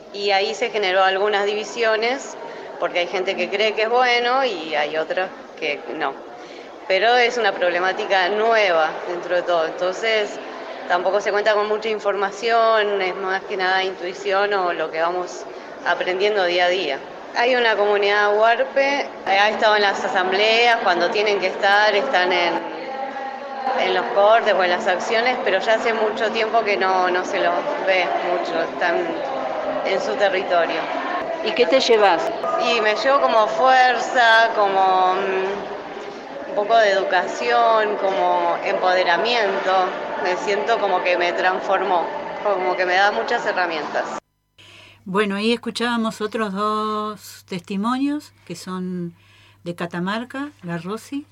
y ahí se generó algunas divisiones, porque hay gente que cree que es bueno y hay otras que no. Pero es una problemática nueva dentro de todo, entonces tampoco se cuenta con mucha información, es más que nada intuición o lo que vamos aprendiendo día a día. Hay una comunidad huarpe, ha estado en las asambleas, cuando tienen que estar, están en los cortes o en las acciones, pero ya hace mucho tiempo que no se los ve mucho, están en su territorio. ¿Y qué te llevas? Y me llevo como fuerza, como un poco de educación, como empoderamiento. Me siento como que me transformó, como que me da muchas herramientas. Bueno, ahí escuchábamos otros 2 testimonios que son de Catamarca, la Rosy,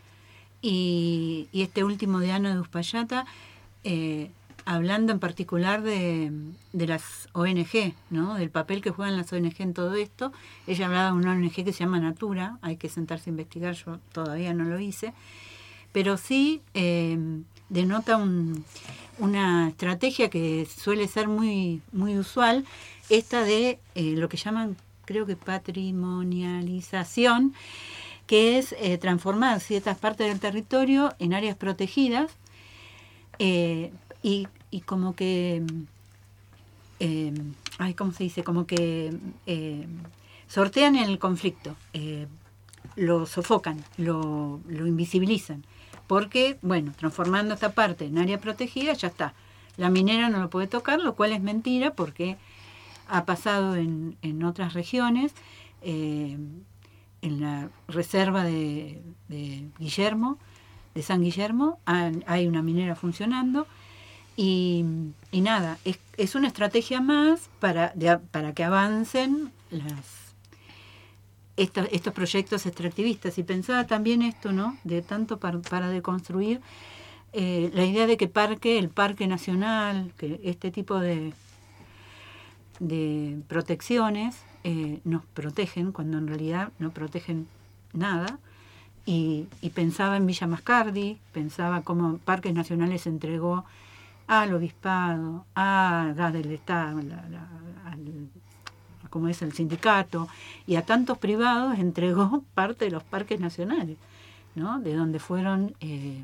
y este último de Ana de Uspallata, hablando en particular de las ONG, ¿no? Del papel que juegan las ONG en todo esto. Ella hablaba de una ONG que se llama Natura, hay que sentarse a investigar, yo todavía no lo hice, pero sí denota una estrategia que suele ser muy, muy usual, esta de lo que llaman, creo que patrimonialización, que es transformar ciertas partes del territorio en áreas protegidas y como que, ¿cómo se dice? Como que sortean el conflicto, lo sofocan, lo invisibilizan, porque, bueno, transformando esta parte en área protegida, ya está. La minera no lo puede tocar, lo cual es mentira, porque ha pasado en otras regiones, en la reserva de Guillermo, de San Guillermo, hay una minera funcionando y nada, es una estrategia más para que avancen estos proyectos extractivistas. Y pensaba también esto, ¿no? De tanto para deconstruir la idea de que el Parque Nacional, que este tipo de protecciones nos protegen, cuando en realidad no protegen nada. Y pensaba en Villa Mascardi, pensaba cómo Parques Nacionales entregó al Obispado, a Gas del Estado, como es el sindicato, y a tantos privados entregó parte de los parques nacionales, ¿no? De donde fueron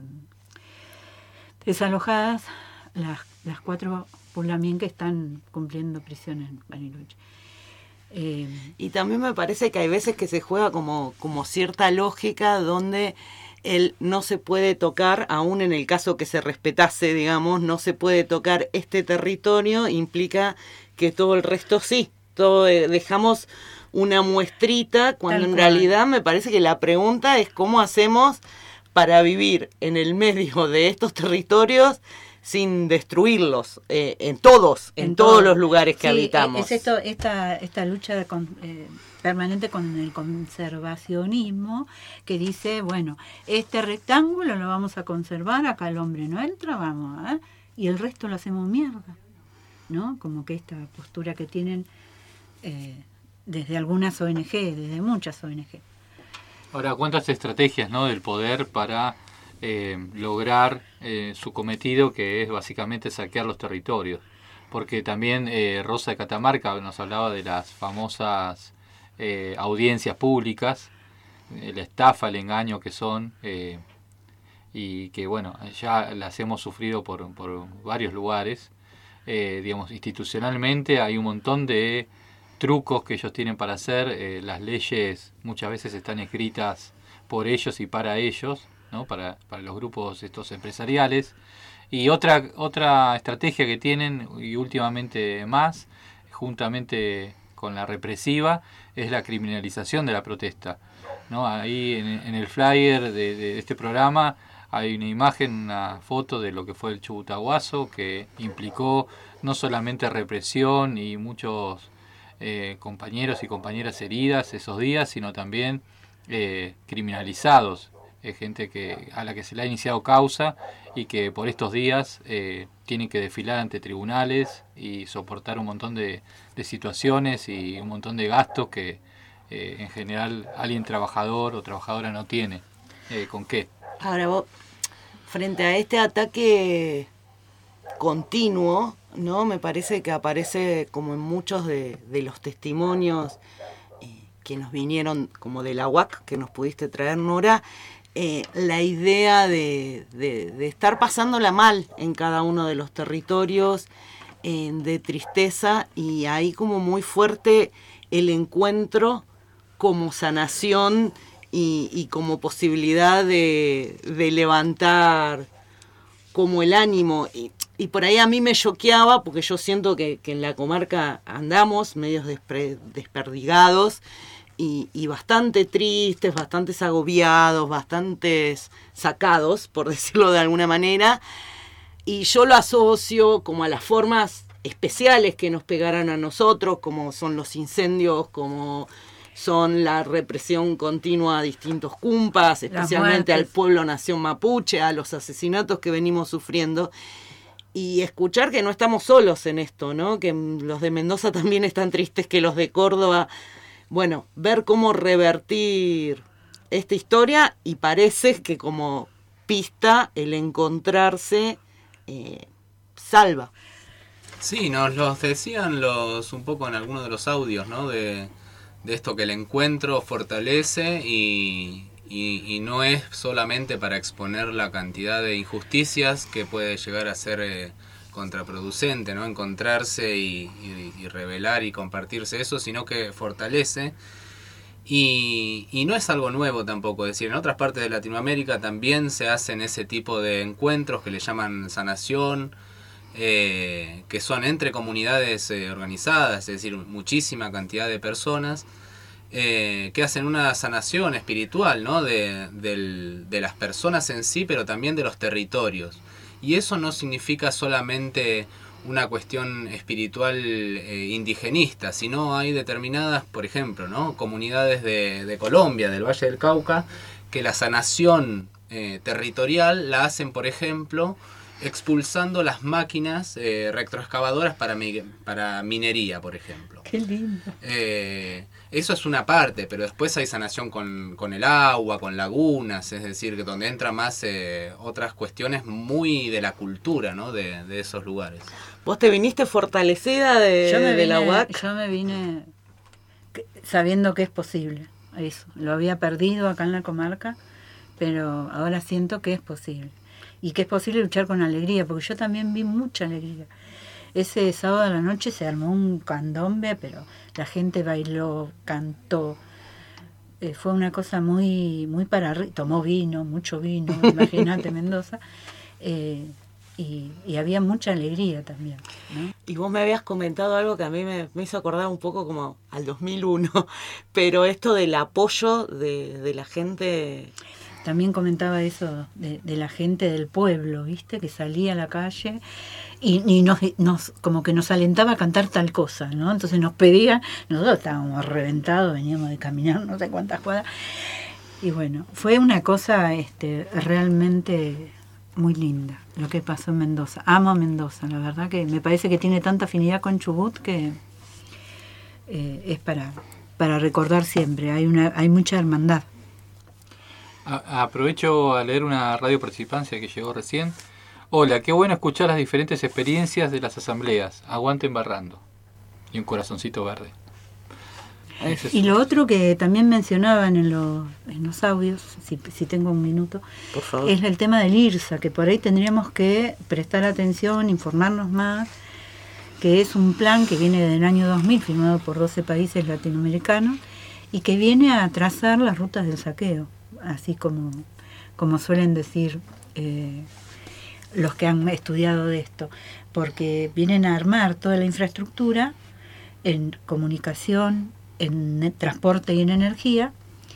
desalojadas las 4 Pulamín que están cumpliendo prisión en Bariloche. Y también me parece que hay veces que se juega como cierta lógica donde él no se puede tocar, aún en el caso que se respetase, digamos, no se puede tocar este territorio, implica que todo el resto sí, todo dejamos una muestrita, cuando en realidad me parece que la pregunta es cómo hacemos para vivir en el medio de estos territorios sin destruirlos, en todos los lugares que habitamos. Es esta lucha permanente con el conservacionismo, que dice, bueno, este rectángulo lo vamos a conservar, acá el hombre no entra, vamos, y el resto lo hacemos mierda, ¿no? Como que esta postura que tienen desde algunas ONG, desde muchas ONG. Ahora, ¿cuántas estrategias, ¿no?, del poder para lograr su cometido, que es básicamente saquear los territorios? Porque también Rosa de Catamarca nos hablaba de las famosas audiencias públicas, la estafa, el engaño que son, y que bueno, ya las hemos sufrido por varios lugares. Digamos, institucionalmente hay un montón de trucos que ellos tienen para hacer. Las leyes muchas veces están escritas por ellos y para ellos, ¿no? Para los grupos estos empresariales. Y otra estrategia que tienen, y últimamente más, juntamente con la represiva, es la criminalización de la protesta, ¿no? Ahí en el flyer de este programa hay una imagen, una foto de lo que fue el Chubutahuazo, que implicó no solamente represión y muchos compañeros y compañeras heridas esos días, sino también criminalizados, gente a la que se le ha iniciado causa y que por estos días tienen que desfilar ante tribunales y soportar un montón de situaciones y un montón de gastos que en general alguien trabajador o trabajadora no tiene. ¿Con qué? Ahora vos, frente a este ataque continuo, ¿no? Me parece que aparece como en muchos de los testimonios que nos vinieron como de la UAC, que nos pudiste traer, Nora, la idea de estar pasándola mal en cada uno de los territorios, de tristeza, y ahí como muy fuerte el encuentro como sanación y como posibilidad de levantar como el ánimo. Y por ahí a mí me choqueaba, porque yo siento que en la comarca andamos medios desperdigados y bastante tristes, bastante agobiados, bastante sacados, por decirlo de alguna manera. Y yo lo asocio como a las formas especiales que nos pegaran a nosotros, como son los incendios, como son la represión continua a distintos cumpas, especialmente al pueblo nación mapuche, a los asesinatos que venimos sufriendo. Y escuchar que no estamos solos en esto, ¿no? Que los de Mendoza también están tristes, que los de Córdoba. Bueno, ver cómo revertir esta historia, y parece que como pista el encontrarse salva. Sí, nos los decían un poco en algunos de los audios, ¿no? De esto, que el encuentro fortalece y no es solamente para exponer la cantidad de injusticias que puede llegar a ser contraproducente, ¿no? Encontrarse y revelar y compartirse eso, sino que fortalece. Y no es algo nuevo tampoco, es decir, en otras partes de Latinoamérica también se hacen ese tipo de encuentros que le llaman sanación, que son entre comunidades organizadas, es decir, muchísima cantidad de personas que hacen una sanación espiritual, ¿no? de las personas en sí, pero también de los territorios. Y eso no significa solamente una cuestión espiritual indigenista, sino hay determinadas, por ejemplo, ¿no? comunidades de Colombia, del Valle del Cauca, que la sanación territorial la hacen, por ejemplo, expulsando las máquinas retroexcavadoras para minería, por ejemplo. Qué lindo. Eso es una parte, pero después hay sanación con el agua, con lagunas, es decir, que donde entra más otras cuestiones muy de la cultura, ¿no? de esos lugares. ¿Vos te viniste fortalecida de la UAC? Yo me vine sabiendo que es posible eso. Lo había perdido acá en la comarca, pero ahora siento que es posible. Y que es posible luchar con alegría, porque yo también vi mucha alegría. Ese sábado a la noche se armó un candombe, pero la gente bailó, cantó. Fue una cosa muy para arriba. Tomó vino, mucho vino, imagínate, Mendoza. Y había mucha alegría también, ¿no? Y vos me habías comentado algo que a mí me hizo acordar un poco como al 2001, pero esto del apoyo de la gente. También comentaba eso de la gente del pueblo, ¿viste? Que salía a la calle y nos como que nos alentaba a cantar tal cosa, ¿no? Entonces nos pedía, nosotros estábamos reventados, veníamos de caminar no sé cuántas cuadras. Y bueno, fue una cosa realmente muy linda lo que pasó en Mendoza. Amo a Mendoza, la verdad que me parece que tiene tanta afinidad con Chubut que es para recordar siempre. Hay mucha hermandad. Aprovecho a leer una radio participancia que llegó recién. Hola, qué bueno escuchar las diferentes experiencias de las asambleas. Aguanten barrando. Y un corazoncito verde. Y lo otro que también mencionaban en los audios, si tengo un minuto, por favor, es el tema del IRSA, que por ahí tendríamos que prestar atención, informarnos más, que es un plan que viene del año 2000, firmado por 12 países latinoamericanos, y que viene a trazar las rutas del saqueo, así como suelen decir los que han estudiado de esto, porque vienen a armar toda la infraestructura en comunicación, en transporte y en energía.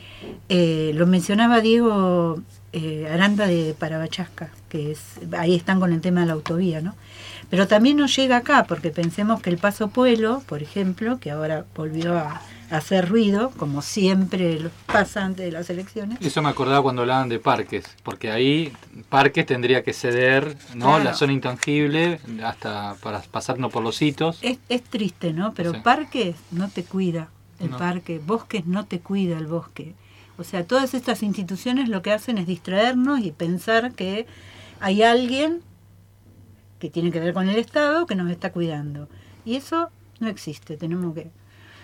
Lo mencionaba Diego Aranda de Parabachasca, que ahí están con el tema de la autovía, ¿no? Pero también nos llega acá, porque pensemos que el Paso Puelo, por ejemplo, que ahora volvió a hacer ruido, como siempre pasa antes de las elecciones. Eso me acordaba cuando hablaban de parques, porque ahí parques tendría que ceder, ¿no? Claro. La zona intangible hasta para pasarnos por los hitos. Es triste, ¿no? Pero sí. Parques no te cuida el parque, bosques no te cuida el bosque. O sea, todas estas instituciones lo que hacen es distraernos y pensar que hay alguien que tiene que ver con el Estado, que nos está cuidando. Y eso no existe, tenemos que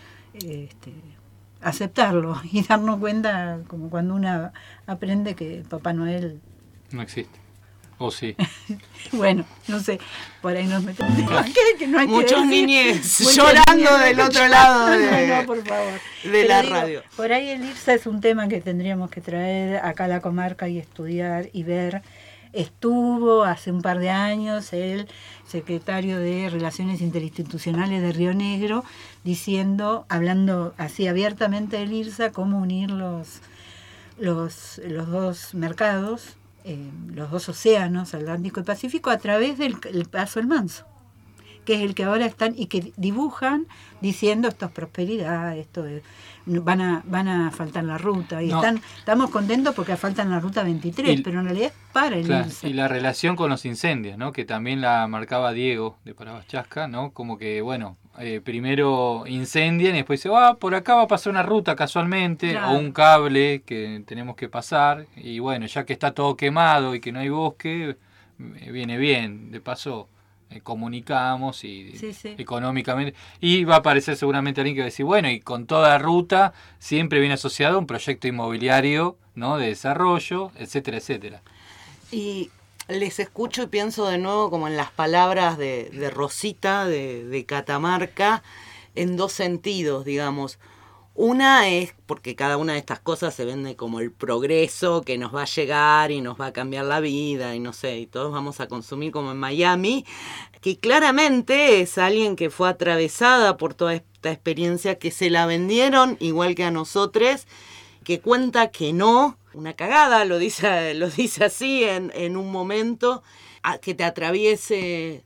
aceptarlo y darnos cuenta, como cuando uno aprende que Papá Noel no existe. ¿O sí? Bueno, no sé, por ahí nos metemos. Que no hay muchos niñes llorando del otro lado no, por favor. De la radio. Por ahí el IRSA es un tema que tendríamos que traer acá a la comarca y estudiar y ver. Estuvo hace un par de años el secretario de Relaciones Interinstitucionales de Río Negro hablando así abiertamente del IRSA, cómo unir los dos mercados, los dos océanos, Atlántico y Pacífico, a través del Paso El Manso, que es el que ahora están y que dibujan diciendo esto es prosperidad, van a faltar la ruta. Y estamos contentos porque faltan la ruta 23, pero en realidad es para el IRSA. Y la relación con los incendios, ¿no? Que también la marcaba Diego de Paravachasca, ¿no? Como que, bueno, primero incendian y después dice, por acá va a pasar una ruta casualmente, claro, o un cable que tenemos que pasar, y bueno, ya que está todo quemado y que no hay bosque, viene bien, de paso comunicamos y económicamente, y va a aparecer seguramente alguien que va a decir, bueno, y con toda ruta siempre viene asociado un proyecto inmobiliario, ¿no? De desarrollo, etcétera, etcétera. Y les escucho y pienso de nuevo como en las palabras de Rosita de Catamarca, en dos sentidos, digamos. Una es porque cada una de estas cosas se vende como el progreso que nos va a llegar y nos va a cambiar la vida y no sé, y todos vamos a consumir como en Miami, que claramente es alguien que fue atravesada por toda esta experiencia, que se la vendieron igual que a nosotros, que cuenta que no, una cagada, lo dice así en un momento, que te atraviese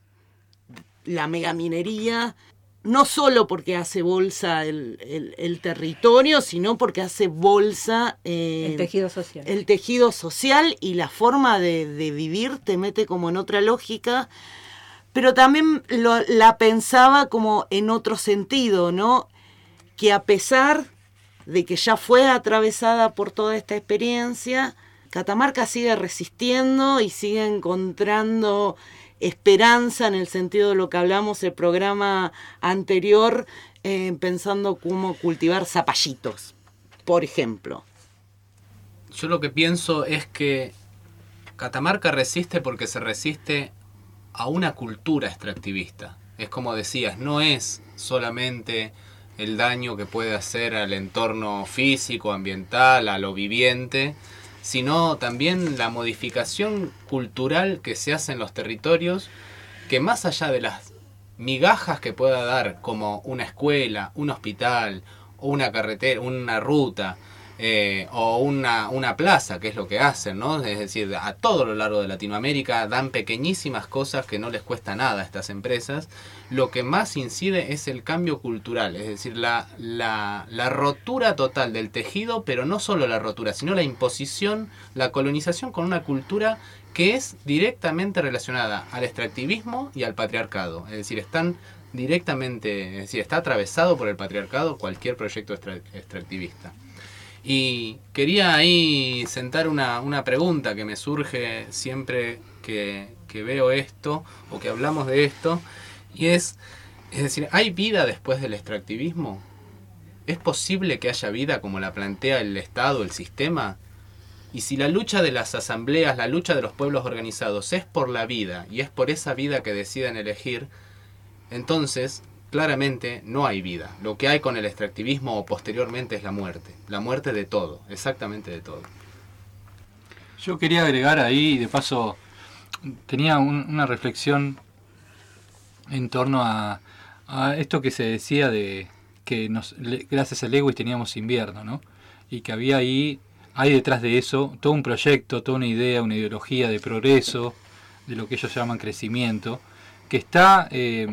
la megaminería, no solo porque hace bolsa el territorio, sino porque hace bolsa el tejido social. El tejido social y la forma de vivir te mete como en otra lógica, pero también la pensaba como en otro sentido, ¿no? Que a pesar de que ya fue atravesada por toda esta experiencia, Catamarca sigue resistiendo y sigue encontrando esperanza en el sentido de lo que hablamos el programa anterior, pensando cómo cultivar zapallitos, por ejemplo. Yo lo que pienso es que Catamarca resiste porque se resiste a una cultura extractivista. Es como decías, no es solamente el daño que puede hacer al entorno físico, ambiental, a lo viviente, sino también la modificación cultural que se hace en los territorios, que más allá de las migajas que pueda dar, como una escuela, un hospital, o una carretera, una ruta, o una plaza, que es lo que hacen, ¿no? Es decir, a todo lo largo de Latinoamérica dan pequeñísimas cosas que no les cuesta nada a estas empresas. Lo que más incide es el cambio cultural, es decir, la rotura total del tejido, pero no solo la rotura, sino la imposición, la colonización con una cultura que es directamente relacionada al extractivismo y al patriarcado. Es decir, están directamente, es decir, está atravesado por el patriarcado cualquier proyecto extractivista. Y quería ahí sentar una pregunta que me surge siempre que veo esto o que hablamos de esto, y es decir, ¿hay vida después del extractivismo? ¿Es posible que haya vida como la plantea el Estado, el sistema? Y si la lucha de las asambleas, la lucha de los pueblos organizados es por la vida, y es por esa vida que deciden elegir, entonces claramente no hay vida. Lo que hay con el extractivismo o posteriormente es la muerte de todo, exactamente de todo. Yo quería agregar ahí, de paso, tenía una reflexión en torno a esto que se decía de que gracias a Lewis teníamos invierno, ¿no? Y que hay detrás de eso todo un proyecto, toda una idea, una ideología de progreso, de lo que ellos llaman crecimiento, que está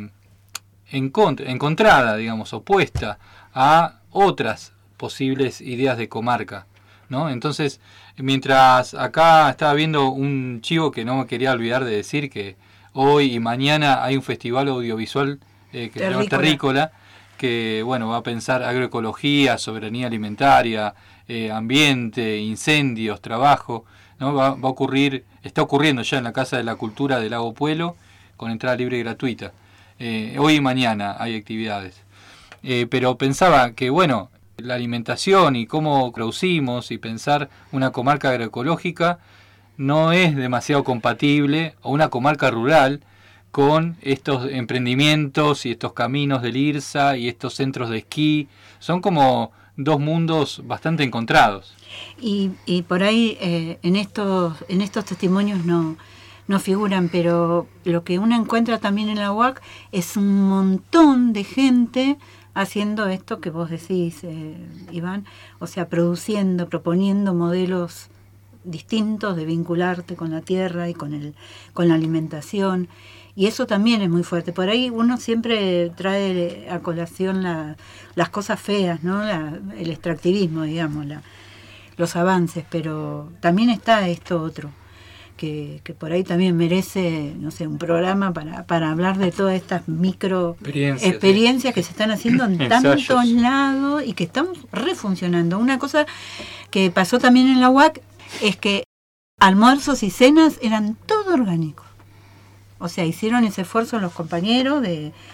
encontrada, digamos, opuesta a otras posibles ideas de comarca, ¿no? Entonces, mientras acá estaba viendo un chivo que no me quería olvidar de decir, que hoy y mañana hay un festival audiovisual que se llama Terrícola, que bueno, va a pensar agroecología, soberanía alimentaria, ambiente, incendios, trabajo, ¿no? Está ocurriendo ya en la Casa de la Cultura del Lago Puelo, con entrada libre y gratuita. Hoy y mañana hay actividades. Pero pensaba que, bueno, la alimentación y cómo producimos y pensar una comarca agroecológica no es demasiado compatible, o una comarca rural, con estos emprendimientos y estos caminos del IRSA y estos centros de esquí. Son como dos mundos bastante encontrados. Y por ahí en estos testimonios no figuran, pero lo que uno encuentra también en la UAC es un montón de gente haciendo esto que vos decís, Iván, o sea, produciendo, proponiendo modelos distintos de vincularte con la tierra y con la alimentación, y eso también es muy fuerte. Por ahí uno siempre trae a colación las cosas feas, ¿no? El extractivismo, digamos, los avances, pero también está esto otro, que por ahí también merece, no sé, un programa para hablar de todas estas micro experiencias que se están haciendo en tantos lados y que están refuncionando. Una cosa que pasó también en la UAC es que almuerzos y cenas eran todo orgánico. O sea, hicieron ese esfuerzo los compañeros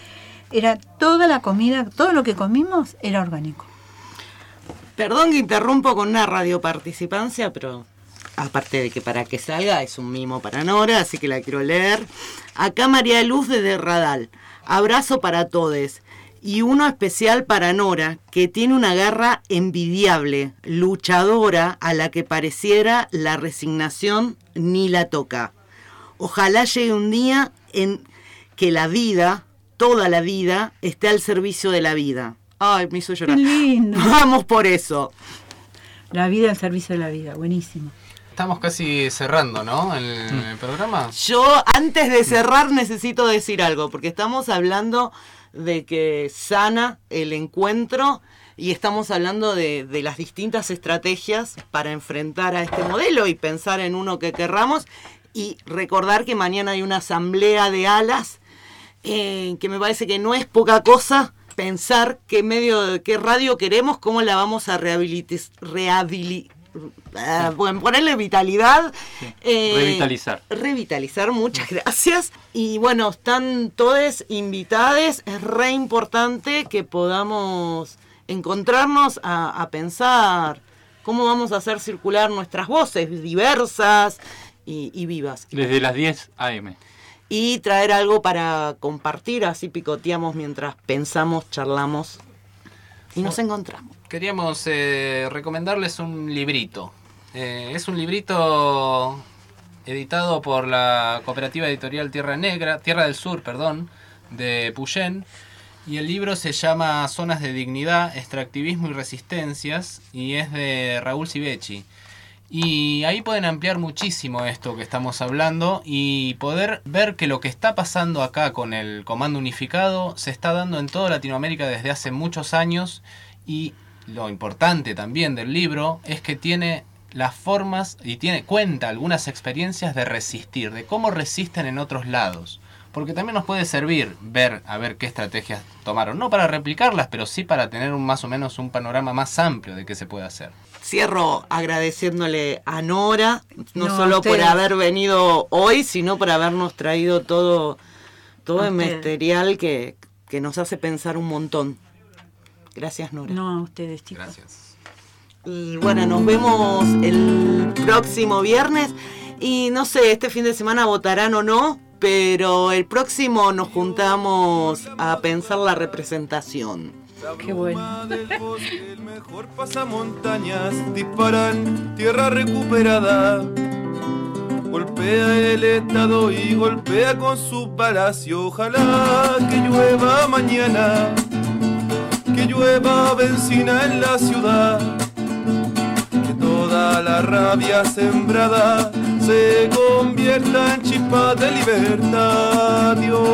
era toda la comida, todo lo que comimos era orgánico. Perdón que interrumpo con una radioparticipancia, pero aparte de que para que salga es un mimo para Nora, así que la quiero leer. Acá María Luz desde Radal. Abrazo para todes. Y uno especial para Nora, que tiene una garra envidiable, luchadora, a la que pareciera la resignación ni la toca. Ojalá llegue un día en que la vida, toda la vida, esté al servicio de la vida. Ay, me hizo llorar. Qué lindo. Vamos por eso. La vida al servicio de la vida, buenísimo. Estamos casi cerrando, ¿no? El programa. Yo, antes de cerrar, necesito decir algo, porque estamos hablando de que sana el encuentro y estamos hablando de las distintas estrategias para enfrentar a este modelo y pensar en uno que querramos, y recordar que mañana hay una asamblea de ALAS, que me parece que no es poca cosa pensar qué radio queremos, cómo la vamos a ponerle vitalidad. Revitalizar, muchas gracias. Y bueno, están todos invitados. Es re importante que podamos encontrarnos a pensar cómo vamos a hacer circular nuestras voces diversas y vivas. Desde las 10 a.m. Y traer algo para compartir, así picoteamos mientras pensamos, charlamos y nos encontramos. Queríamos recomendarles un librito. Es un librito editado por la cooperativa editorial Tierra del Sur, de Puyén. Y el libro se llama Zonas de Dignidad, Extractivismo y Resistencias, y es de Raúl Civechi. Y ahí pueden ampliar muchísimo esto que estamos hablando y poder ver que lo que está pasando acá con el Comando Unificado se está dando en toda Latinoamérica desde hace muchos años. Y lo importante también del libro es que tiene las formas y cuenta algunas experiencias de resistir, de cómo resisten en otros lados. Porque también nos puede servir a ver qué estrategias tomaron. No para replicarlas, pero sí para tener más o menos un panorama más amplio de qué se puede hacer. Cierro agradeciéndole a Nora, no solo por haber venido hoy, sino por habernos traído todo el material que nos hace pensar un montón. Gracias, Nora. No, a ustedes, chicos. Gracias. Y bueno, nos vemos el próximo viernes. Y no sé, este fin de semana votarán o no, pero el próximo nos juntamos a pensar la representación. Qué bueno. El mejor pasamontañas, disparan tierra recuperada. Golpea el Estado y golpea con su palacio. Ojalá que llueva mañana, que llueva benzina en la ciudad, que toda la rabia sembrada se convierta en chispa de libertad.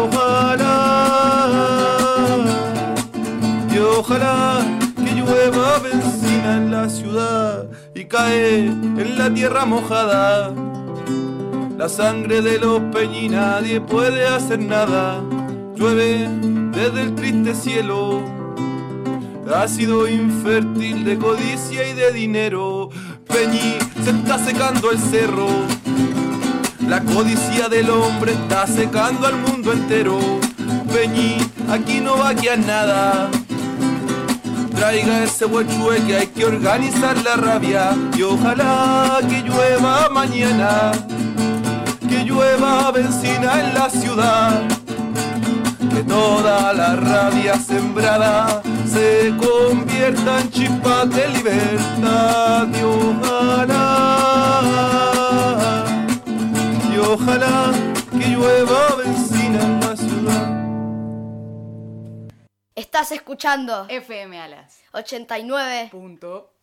Y ojalá que llueva benzina en la ciudad y cae en la tierra mojada. La sangre de los peñi nadie puede hacer nada. Llueve desde el triste cielo, ácido infértil de codicia y de dinero. Peñi se está secando el cerro, La codicia del hombre está secando al mundo entero. Peñi, aquí no va a quedar nada. Traiga ese huechue que hay que organizar la rabia. Y ojalá que llueva mañana, que llueva benzina en la ciudad, que toda la rabia sembrada se convierta en chispas de libertad. Y ojalá que llueva benzina en la ciudad. Estás escuchando FM Alas 89.1